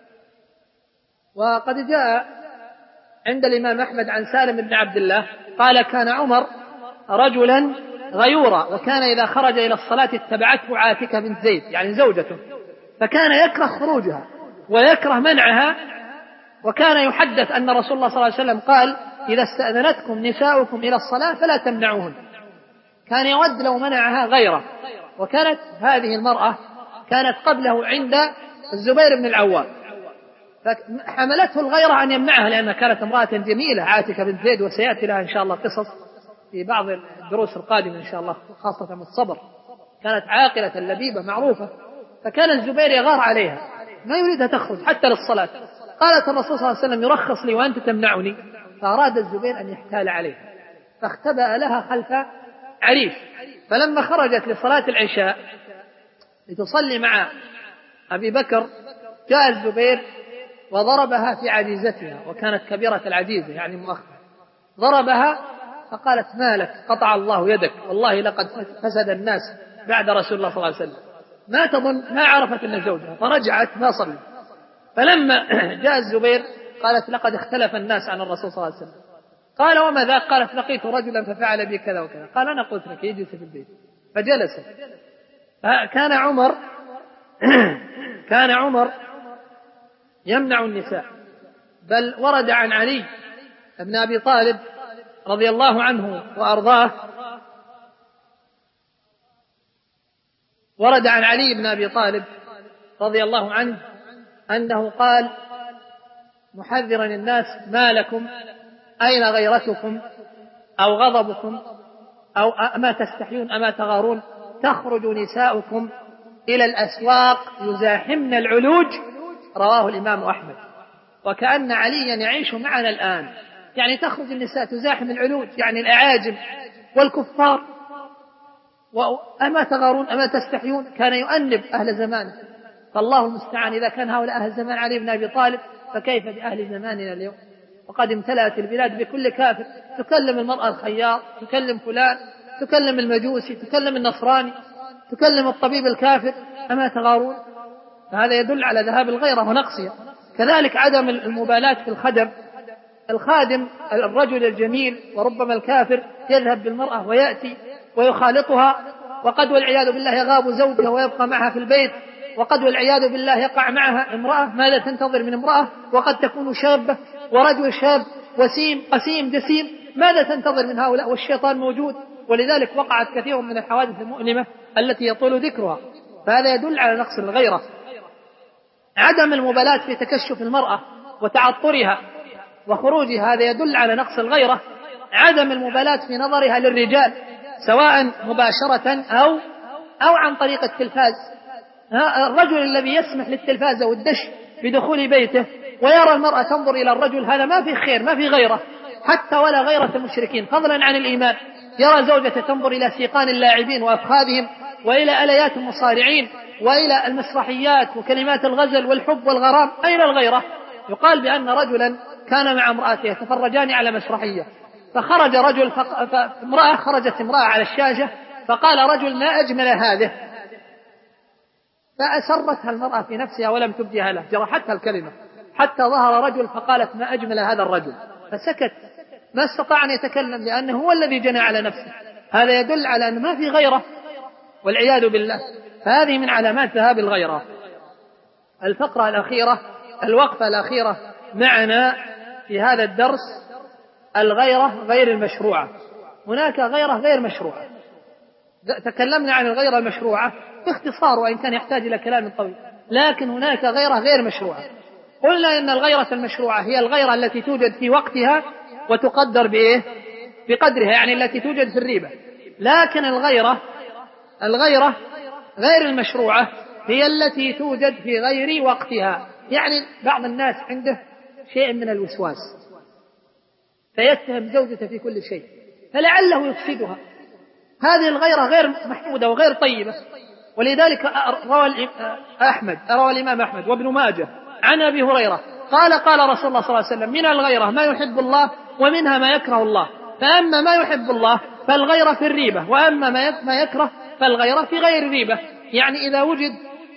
وقد جاء عند الإمام أحمد عن سالم بن عبد الله قال كان عمر رجلا غيورا، وكان إذا خرج إلى الصلاة اتبعته عاتكة بنت زيد يعني زوجته، فكان يكره خروجها ويكره منعها، وكان يحدث أن رسول الله صلى الله عليه وسلم قال إذا استأذنتكم نساؤكم إلى الصلاة فلا تمنعوهن. كان يود لو منعها غيره. وكانت هذه المرأة كانت قبله عند الزبير بن العوام، فحملته الغيرة أن يمنعها لأنها كانت امرأة جميلة عاتكة بنت زيد، وسيأتي لها إن شاء الله قصص في بعض الدروس القادمة إن شاء الله خاصة من الصبر. كانت عاقلة لبيبة معروفة، فكان الزبير يغار عليها ما يريدها تخرج حتى للصلاة. قالت الرسول صلى الله عليه وسلم يرخص لي وأنت تمنعني، فأراد الزبير أن يحتال عليها فاختبأ لها خلف عريش. فلما خرجت لصلاة العشاء لتصلي مع أبي بكر جاء الزبير وضربها في عجيزتها، وكانت كبيرة العجيزة يعني مؤخرة، ضربها فقالت ما لك قطع الله يدك، والله لقد فسد الناس بعد رسول الله صلى الله عليه وسلم. ما تظن ما عرفت أن زوجها، فرجعت ما صلت. فلما جاء الزبير قالت لقد اختلف الناس عن الرسول صلى الله عليه وسلم. قال وما ذاك؟ قالت لقيت رجلا ففعل بي كذا وكذا. قال أنا قلت لك يجلس في البيت، فجلس. كان عمر كان عمر يمنع النساء، بل ورد عن علي بن أبي طالب رضي الله عنه وأرضاه، ورد عن علي بن أبي طالب رضي الله عنه أنه قال محذرا الناس ما لكم أين غيرتكم أو غضبكم أو أما تستحيون أما تغارون، تخرج نساؤكم إلى الأسواق يزاحمن العلوج. رواه الإمام أحمد. وكأن عليا يعيش معنا الآن، يعني تخرج النساء تزاحم العلوج يعني الأعاجم والكفار. وأما تغارون أما تستحيون كان يؤنب أهل زمانه، فالله المستعان. إذا كان هؤلاء أهل زمان علي بن أبي طالب فكيف بأهل زماننا اليوم؟ وقد امتلأت البلاد بكل كافر، تكلم المرأة الخياط، تكلم فلان، تكلم المجوسي، تكلم النصراني، تكلم الطبيب الكافر. أما تغارون؟ فهذا يدل على ذهاب الغيرة ونقصها. كذلك عدم المبالاة في الخدم. الخادم الرجل الجميل وربما الكافر يذهب بالمرأة ويأتي ويخالطها، وقد والعياذ بالله يغاب زوجها ويبقى معها في البيت، وقد والعياذ بالله يقع معها امرأة. ماذا تنتظر من امرأة وقد تكون شابة، ورجل شاب وسيم قسيم جسيم؟ ماذا تنتظر من هؤلاء والشيطان موجود؟ ولذلك وقعت كثير من الحوادث المؤلمة التي يطول ذكرها. فهذا يدل على نقص الغيرة. عدم المبالاة في تكشف المرأة وتعطرها وخروجها، هذا يدل على نقص الغيرة. عدم المبالاة في نظرها للرجال سواء مباشرة أو أو عن طريق التلفاز. الرجل الذي يسمح للتلفاز والدش بدخول بيته ويرى المرأة تنظر إلى الرجل، هذا ما في خير، ما في غيرة، حتى ولا غيرة المشركين فضلا عن الإيمان. يرى زوجته تنظر إلى سيقان اللاعبين وأفخاذهم، وإلى آليات المصارعين، وإلى المسرحيات وكلمات الغزل والحب والغرام. أين الغيرة؟ يقال بأن رجلا كان مع امرأته يتفرجان على مسرحية، فخرج رجل فامرأة خرجت امرأة على الشاشة، فقال رجل ما أجمل هذه، فأسرتها المرأة في نفسها ولم تبديها له، جرحتها الكلمة حتى ظهر رجل فقالت ما أجمل هذا الرجل، فسكت، ما استطاع أن يتكلم لأنه هو الذي جنى على نفسه. هذا يدل على أن ما في غيرة والعياذ بالله. فهذه من علامات ذهاب الغيرة. الفقرة الأخيرة، الوقفة الأخيرة معنا في هذا الدرس، الغيرة غير المشروعة. هناك غيرة غير مشروعة. تكلمنا عن الغيرة المشروعة باختصار وإن كان يحتاج إلى كلام طويل، لكن هناك غيرة غير مشروعة. قلنا إن الغيرة المشروعة هي الغيرة التي توجد في وقتها وتقدر بإيه؟ بقدرها، يعني التي توجد في الريبة. لكن الغيرة الغيرة غير المشروعة هي التي توجد في غير وقتها. يعني بعض الناس عنده شيء من الوسواس فيتهم زوجته في كل شيء فلعله يفسدها. هذه الغيرة غير محمودة وغير طيبة. ولذلك روى أحمد روى الإمام أحمد وابن ماجه عن أبي هريرة قال قال رسول الله صلى الله عليه وسلم: من الغيرة ما يحب الله ومنها ما يكره الله، فأما ما يحب الله فالغيرة في الريبة، وأما ما يكره فالغيرة في غير الريبة. يعني إذا وجد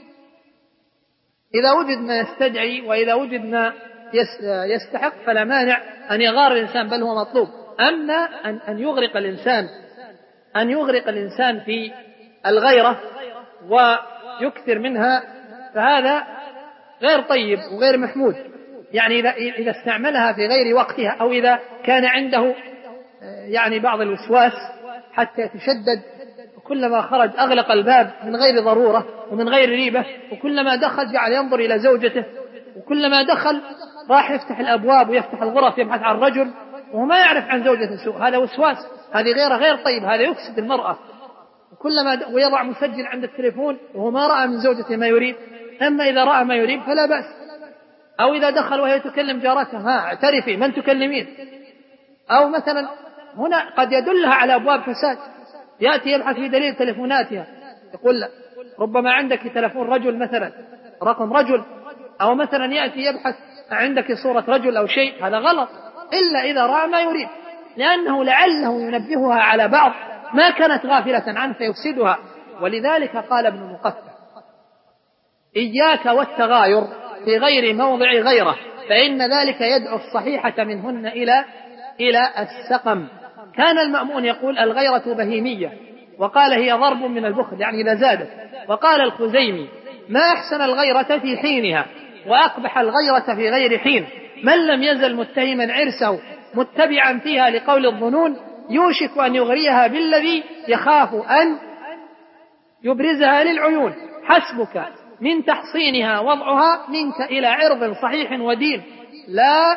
إذا وجد ما يستدعي وإذا وجد ما يستحق فلا مانع أن يغار الإنسان، بل هو مطلوب. أما أن يغرق الإنسان أن يغرق الإنسان في الغيرة ويكثر منها فهذا غير طيب وغير محمود. يعني إذا إذا استعملها في غير وقتها، أو إذا كان عنده يعني بعض الوسواس حتى يتشدد، وكلما خرج أغلق الباب من غير ضرورة ومن غير ريبة، وكلما دخل جعل ينظر إلى زوجته، وكلما دخل راح يفتح الأبواب ويفتح الغرف يبحث عن رجل وهو ما يعرف عن زوجته سوء. هذا وسواس، هذه غير غير طيب، هذا يفسد المرأة. وكلما ويضع مسجل عند التليفون وهو ما رأى من زوجته ما يريد. أما إذا رأى ما يريد فلا بأس. أو إذا دخل وهي تكلم جارتها: ها اعترفي من تكلمين. أو مثلا هنا قد يدلها على أبواب فساد، يأتي يبحث في دليل تلفوناتها، يقول لا ربما عندك تلفون رجل مثلا، رقم رجل، أو مثلا يأتي يبحث عندك صورة رجل أو شيء، هذا غلط إلا إذا رأى ما يريد، لأنه لعله ينبهها على بعض ما كانت غافلة عنه فيفسدها. ولذلك قال ابن المقفع: إياك والتغاير في غير موضع غيره، فإن ذلك يدعو الصحيحة منهن إلى إلى السقم. كان المأمون يقول: الغيرة بهيمية، وقال: هي ضرب من البخل، يعني إذا زادت. وقال الخزيمي: ما أحسن الغيرة في حينها، وأقبح الغيرة في غير حين. من لم يزل متهما عرسه متبعا فيها لقول الظنون، يوشك أن يغريها بالذي يخاف أن يبرزها للعيون. حسبك من تحصينها وضعها منك إلى عرض صحيح ودين، لا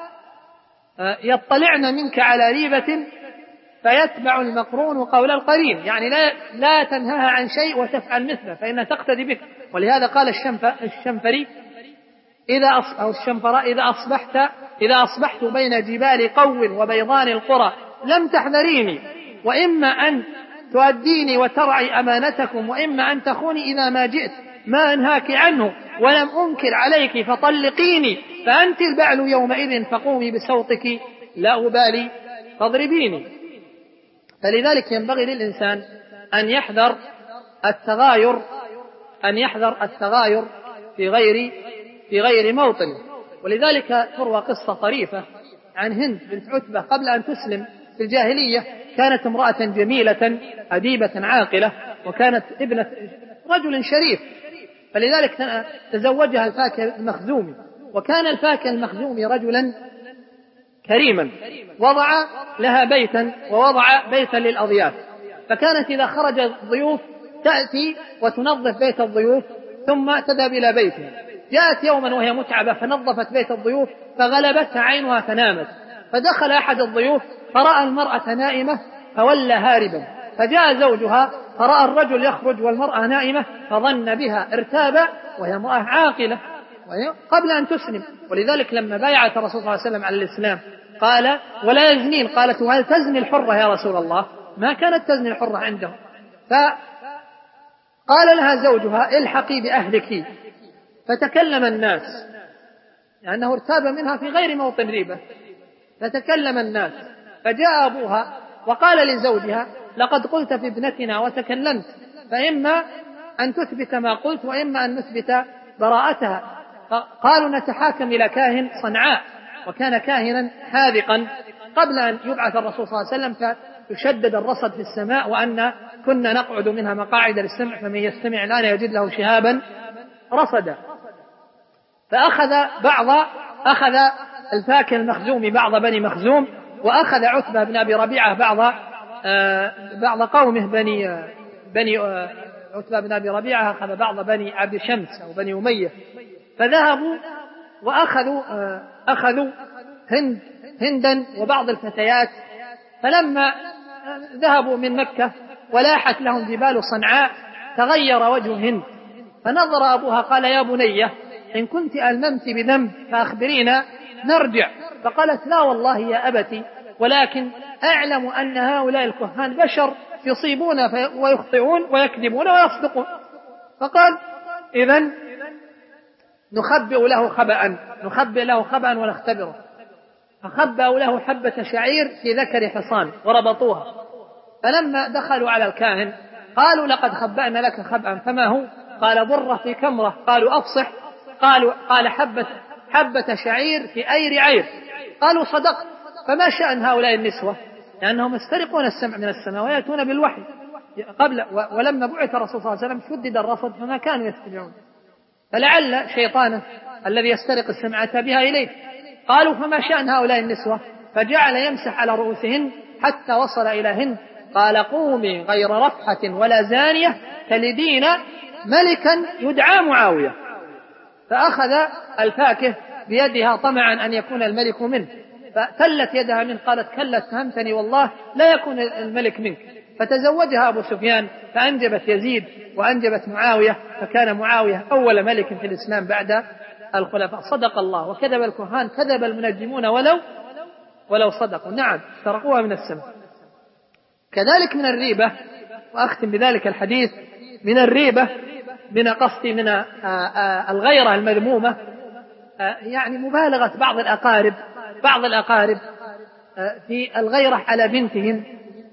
يطلعن منك على ريبة فيتبع المقرون قول القرين. يعني لا, لا تنهاها عن شيء وتفعل مثله فإنها تقتدي بك. ولهذا قال الشنفري إذا أو الشنفراء: إذا أصبحت إذا أصبحت بين جبال قو وبيضان القرى لم تحذريني، وإما أن تؤديني وترعي أمانتكم، وإما أن تخوني إذا ما جئت ما أنهاك عنه، ولم أنكر عليك فطلقيني، فأنت البعل يومئذ فقومي بصوتك لا أبالي فاضربيني. فلذلك ينبغي للإنسان أن يحذر التغاير أن يحذر التغاير في غير في غير موطن. ولذلك تروى قصة طريفة عن هند بنت عتبة قبل أن تسلم في الجاهلية. كانت امرأة جميلة أديبة عاقلة، وكانت ابنة رجل شريف، فلذلك تزوجها الفاكه المخزومي. وكان الفاكه المخزومي رجلا كريما، وضع لها بيتا ووضع بيتا للأضياف، فكانت إذا خرج الضيوف تأتي وتنظف بيت الضيوف ثم تذهب إلى بيتها. جاءت يوما وهي متعبة فنظفت بيت الضيوف فغلبتها عينها فنامت، فدخل أحد الضيوف فرأى المرأة نائمة فولى هاربا، فجاء زوجها فرأى الرجل يخرج والمرأة نائمة فظن بها، ارتاب وهي امرأة عاقلة قبل أن تسلم. ولذلك لما بايعت الرسول صلى الله عليه وسلم على الإسلام قال: ولا يزنين. قالت: وهل تزني الحرة يا رسول الله؟ ما كانت تزني الحرة عنده. فقال لها زوجها: الحقي بأهلك. فتكلم الناس، لأنه ارتاب منها في غير موطن ريبة، فتكلم الناس، فجاء أبوها وقال لزوجها: لقد قلت في ابنتنا وتكلمت، فإما أن تثبت ما قلت وإما أن نثبت براءتها. قالوا: نتحاكم إلى كاهن صنعاء، وكان كاهنا حاذقا قبل أن يبعث الرسول صلى الله عليه وسلم، فيشدد الرصد في السماء، وأن كنا نقعد منها مقاعد للسمع فمن يستمع الآن يجد له شهابا رصدا. فأخذ بعض أخذ الفاكه المخزومي بعض بني مخزوم، وأخذ عتبة بن أبي ربيعة بعض آه بعض قومه بني آه بني آه عتبة بن أبي ربيعة أخذ بعض بني عبد شمس أو بني أمية، فذهبوا وأخذوا آه أخذوا هند هندا وبعض الفتيات. فلما ذهبوا من مكة ولاحت لهم جبال صنعاء تغير وجه هند، فنظر أبوها قال: يا بنية إن كنت ألممت بذنب فأخبرينا نرجع. فقالت: لا والله يا أبتي، ولكن أعلم أن هؤلاء الكهان بشر يصيبون ويخطئون ويكذبون ويصدقون. فقال: إذن نخبئ له خبأ نخبئ له خبأ ونختبره، فخبأوا له حبة شعير في ذكر حصان وربطوها، فلما دخلوا على الكاهن قالوا لقد خبأنا لك خبأ، فما هو؟ قال برة في كمرة. قالوا أفصح. قالوا قال حبة, حبة شعير في أير عير. قالوا صدقت. فما شأن هؤلاء النسوة؟ لأنهم يسترقون السمع من السماء ويأتون بالوحي قبل، ولما بعث الرسول صلى الله عليه وسلم شدد الرصد فما كانوا يستمعون، فلعل شيطانه الذي يسترق السمع أتى بها إليه. قالوا فما شأن هؤلاء النسوة؟ فجعل يمسح على رؤوسهن حتى وصل إلى هند. قال قومي غير رفحة ولا زانية تلدين ملكا يدعى معاوية. فأخذ الفاكه بيدها طمعا أن يكون الملك منه، فتلت يدها منه، قالت كلا اتهمتني والله لا يكون الملك منك. فتزوجها أبو سفيان فأنجبت يزيد وأنجبت معاوية، فكان معاوية أول ملك في الإسلام بعد الخلفاء. صدق الله وكذب الكهان، كذب المنجمون ولو ولو صدقوا. نعم سرقوها من السماء. كذلك من الريبة، وأختم بذلك الحديث، من الريبة من قصدي من الغيرة المذمومة، يعني مبالغة بعض الأقارب بعض الأقارب في الغيرة على بنتهم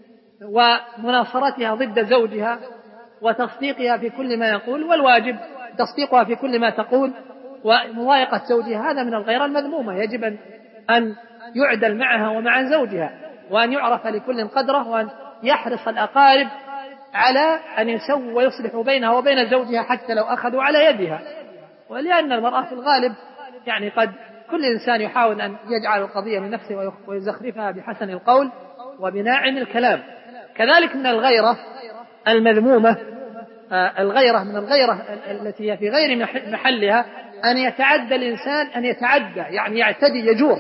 ومناصرتها ضد زوجها وتصديقها في كل ما يقول، والواجب تصديقها في كل ما تقول، ومضايقة زوجها. هذا من الغيرة المذمومة، يجب أن يعدل معها ومع زوجها، وأن يعرف لكل قدره، وأن يحرص الأقارب على أن يسووا ويصلحوا بينها وبين زوجها حتى لو أخذوا على يدها. ولأن المرأة في الغالب يعني قد كل إنسان يحاول أن يجعل القضية من نفسه ويزخرفها بحسن القول وبناعم الكلام. كذلك من الغيرة المذمومة، الغيرة من الغيرة التي هي في غير محلها، أن يتعدى الإنسان أن يتعدى يعني يعتدي يجور.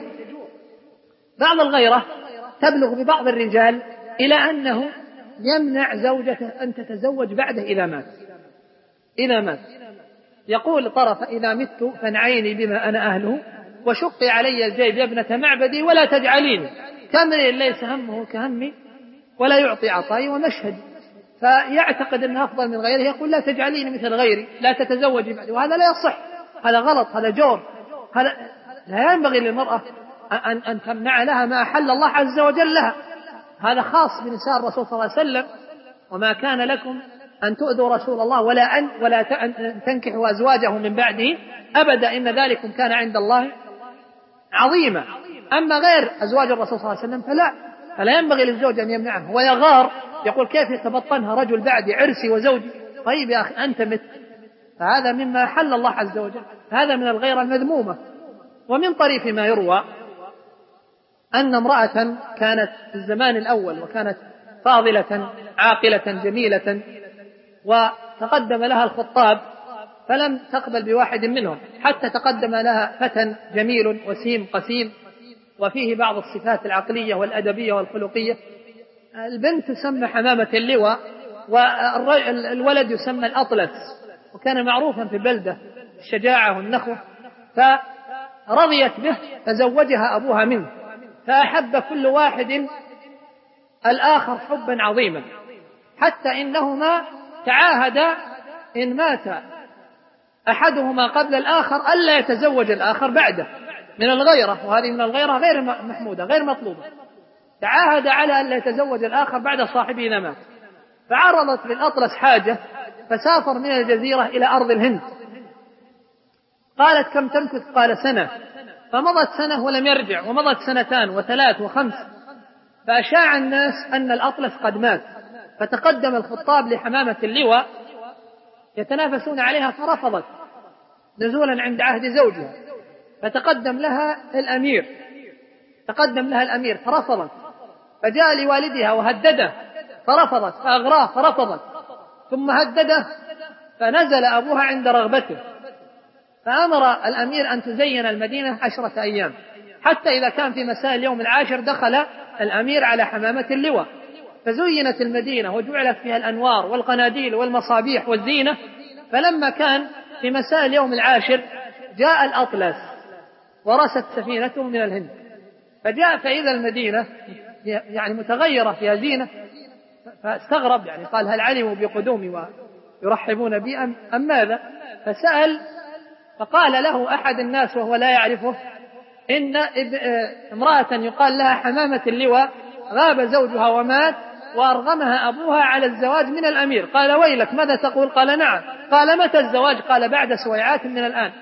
بعض الغيرة تبلغ ببعض الرجال إلى أنه يمنع زوجته أن تتزوج بعده إذا مات إذا مات يقول طرف إذا مت فانعيني بما أنا أهله وشقي علي الجيب يا ابنة معبدي ولا تجعليني كامرئ ليس همه كهمي ولا يعطي عطائي ومشهد. فيعتقد أنه أفضل من غيره، يقول لا تجعليني مثل غيري، لا تتزوجي بعدي، وهذا لا يصح، هذا غلط، هذا جور، هذا لا ينبغي للمرأة أن, أن تمنع لها ما أحل الله عز وجل لها. هذا خاص بنساء الرسول صلى الله عليه وسلم، وما كان لكم أن تؤذوا رسول الله ولا أن ولا تنكحوا أزواجه من بعده أبدا، إن ذلكم كان عند الله عظيما. أما غير أزواج الرسول صلى الله عليه وسلم فلا فلا ينبغي للزوج أن يمنعه ويغار، يقول كيف يتبطنها رجل بعدي عرسي وزوجي. طيب يا أخي أنت مت، فهذا مما حل الله عز وجل، هذا من الغيرة المذمومة. ومن طريف ما يروى أن امرأة كانت في الزمان الأول وكانت فاضلة عاقلة جميلة، وتقدم لها الخطاب فلم تقبل بواحد منهم حتى تقدم لها فتى جميل وسيم قسيم وفيه بعض الصفات العقلية والأدبية والخلقية. البنت تسمى حمامة اللواء والولد يسمى الأطلس، وكان معروفا في البلدة الشجاعة والنخوة، فرضيت به فزوجها أبوها منه، فأحب كل واحد الآخر حبا عظيما، حتى إنهما تعاهدا إن مات أحدهما قبل الآخر ألا يتزوج الآخر بعده، من الغيرة، وهذه من الغيرة غير محمودة غير مطلوبة. تعاهد على ألا يتزوج الآخر بعد صاحبه إذا مات. فعرضت للأطلس حاجة فسافر من الجزيرة إلى أرض الهند. قالت كم تمكث؟ قال سنة. فمضت سنة ولم يرجع، ومضت سنتان وثلاث وخمس، فأشاع الناس أن الأطلس قد مات، فتقدم الخطاب لحمامة اللواء يتنافسون عليها فرفضت نزولا عند عهد زوجها، فتقدم لها الأمير تقدم لها الأمير فرفضت، فجاء لوالدها وهدده فرفضت، فأغراه فرفضت، ثم هدده، فنزل أبوها عند رغبته، فأمر الأمير أن تزين المدينة عشرة أيام، حتى إذا كان في مساء اليوم العاشر دخل الأمير على حمامة اللواء، فزينت المدينة وجعلت فيها الأنوار والقناديل والمصابيح والزينة. فلما كان في مساء اليوم العاشر جاء الأطلس ورست سفينته من الهند، فجاء فإذا المدينة يعني متغيرة فيها زينة، فاستغرب، يعني قال هل علموا بقدومي ويرحبون بي أم, أم ماذا؟ فسأل فقال له أحد الناس وهو لا يعرفه إن امرأة يقال لها حمامة اللواء غاب زوجها ومات وأرغمها أبوها على الزواج من الأمير. قال ويلك ماذا تقول؟ قال نعم. قال متى الزواج؟ قال بعد سويعات من الآن.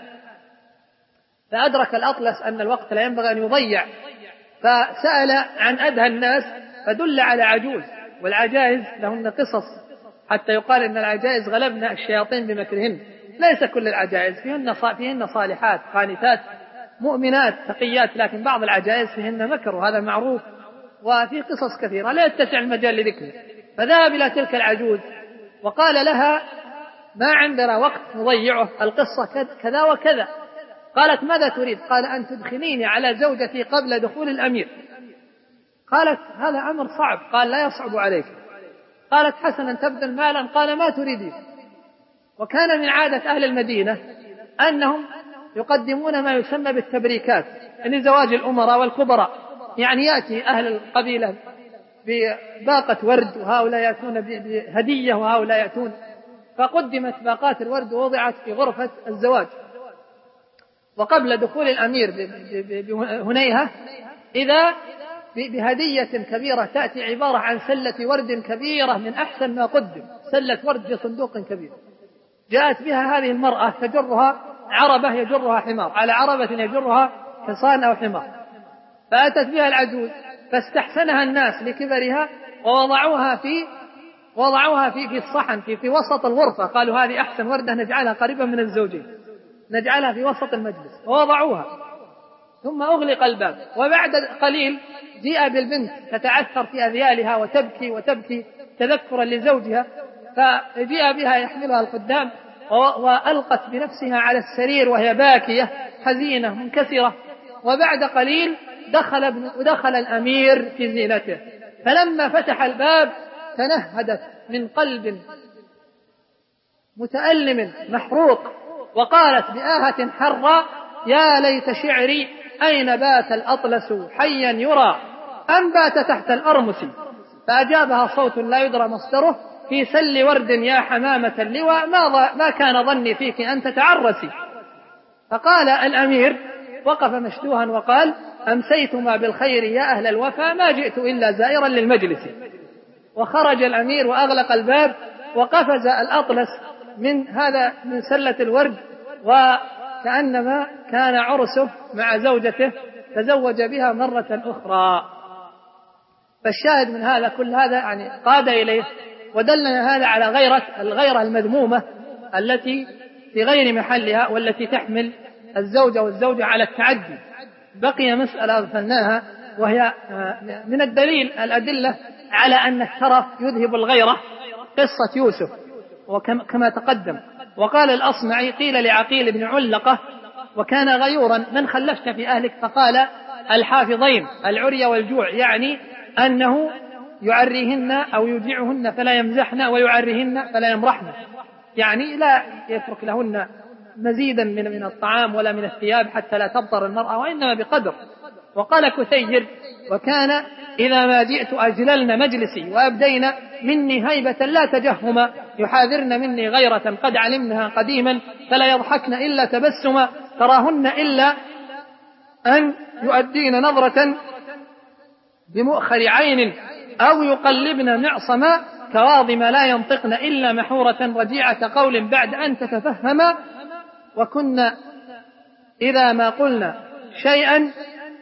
فأدرك الأطلس أن الوقت لا ينبغي أن يضيع، فسأل عن أدهى الناس فدل على عجوز، والعجائز لهن قصص، حتى يقال إن العجائز غلبن الشياطين بمكرهن. ليس كل العجائز، فيهن فيهن صالحات قانتات مؤمنات تقيات، لكن بعض العجائز فيهن مكر، وهذا معروف، وفي قصص كثيرة لا يتسع المجال لذكره. فذهب إلى تلك العجوز وقال لها ما عندنا وقت نضيعه، القصة كذا وكذا. قالت ماذا تريد؟ قال أن تدخليني على زوجتي قبل دخول الأمير. قالت هذا أمر صعب. قال لا يصعب عليك. قالت حسنا تبذل مالا. قال ما تريدين؟ وكان من عادة أهل المدينة أنهم يقدمون ما يسمى بالتبريكات، يعني زواج الأمراء والكبراء، يعني يأتي أهل القبيلة بباقة ورد وهؤلاء يأتون بهدية وهؤلاء يأتون، فقدمت باقات الورد ووضعت في غرفة الزواج. وقبل دخول الأمير بهنيهة إذا بهدية كبيرة تأتي عبارة عن سلة ورد كبيرة من أحسن ما قدم، سلة ورد في صندوق كبير. جاءت بها هذه المرأة تجرها عربة يجرها حمار، على عربة يجرها حصان أو حمار. فأتت بها العجوز فاستحسنها الناس لكبرها ووضعوها في وضعوها في في الصحن في في وسط الغرفة. قالوا هذه أحسن وردة نجعلها قريبا من الزوجين، نجعلها في وسط المجلس، ووضعوها. ثم أغلق الباب، وبعد قليل جاء بالبنت تتعثر في أذيالها وتبكي وتبكي تذكرا لزوجها، فجاء بها يحملها الخدام وألقت بنفسها على السرير وهي باكية حزينة منكسرة. وبعد قليل دخل, ابن دخل الأمير في زينته، فلما فتح الباب تنهدت من قلب متألم محروق وقالت بآهة حرة يا ليت شعري أين بات الأطلس حيا يرى أم بات تحت الأرمس. فأجابها صوت لا يدرى مصدره في سل ورد يا حمامة اللواء ما, ما كان ظني فيك أن تتعرسي. فقال الأمير وقف مشدوها وقال أمسيتما بالخير يا أهل الوفا ما جئت إلا زائرا للمجلس. وخرج الأمير وأغلق الباب، وقفز الأطلس من هذا من سلة الورد وكأنما كان عرسه مع زوجته، تزوج بها مرة أخرى. فالشاهد من هذا كل هذا يعني قاد إليه ودلنا هذا على غيرة الغيرة المذمومة التي في غير محلها، والتي تحمل الزوجة والزوجة على التعدي. بقي مسألة أغفلناها، وهي من الدليل الأدلة على أن الترف يذهب الغيرة قصة يوسف وكما تقدم. وقال الأصمعي قيل لعقيل بن علقة وكان غيورا من خلفت في أهلك؟ فقال الحافظين العري والجوع، يعني أنه يعريهن أو يجيعهن فلا يمزحن ويعريهن فلا يمرحن، يعني لا يترك لهن مزيدا من من الطعام ولا من الثياب حتى لا تبطر المرأة، وإنما بقدر. وقال كثير وكان إذا ما جئت أجللن مجلسي وأبدين مني هيبة لا تجهما يحاذرن مني غيرة قد علمنها قديما فلا يضحكن إلا تبسما تراهن إلا أن يؤدين نظرة بمؤخر عين أو يقلبن معصما كواظم لا ينطقن إلا محورة رجيعة قول بعد أن تتفهما وكنا إذا ما قلنا شيئا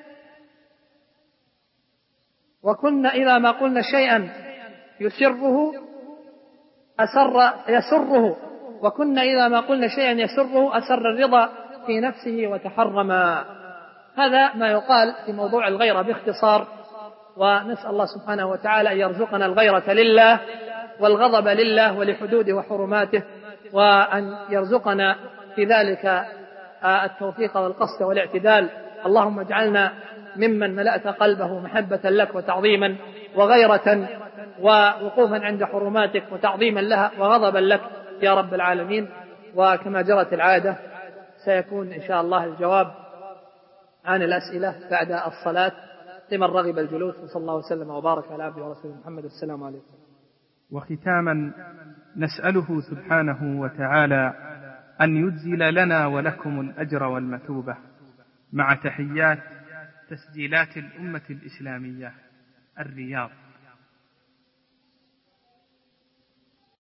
وكنا إذا ما قلنا شيئا يسره أسر يسره وكنا إذا ما قلنا شيئا يسره أسر الرضا في نفسه وتحرما. هذا ما يقال في موضوع الغيرة باختصار، ونسأل الله سبحانه وتعالى أن يرزقنا الغيرة لله والغضب لله ولحدوده وحرماته، وأن يرزقنا في ذلك التوفيق والقصد والاعتدال. اللهم اجعلنا ممن ملأت قلبه محبة لك وتعظيما وغيرة ووقوفا عند حرماتك وتعظيما لها وغضبا لك يا رب العالمين. وكما جرت العادة سيكون إن شاء الله الجواب عن الأسئلة بعد الصلاة لمن رغب الجلوس، وصلى الله وسلم وبارك على عبده ورسوله محمد. السلام عليكم. وختاما نسأله سبحانه وتعالى أن يجزل لنا ولكم الأجر والمثوبة. مع تحيات تسجيلات الأمة الإسلامية، الرياض.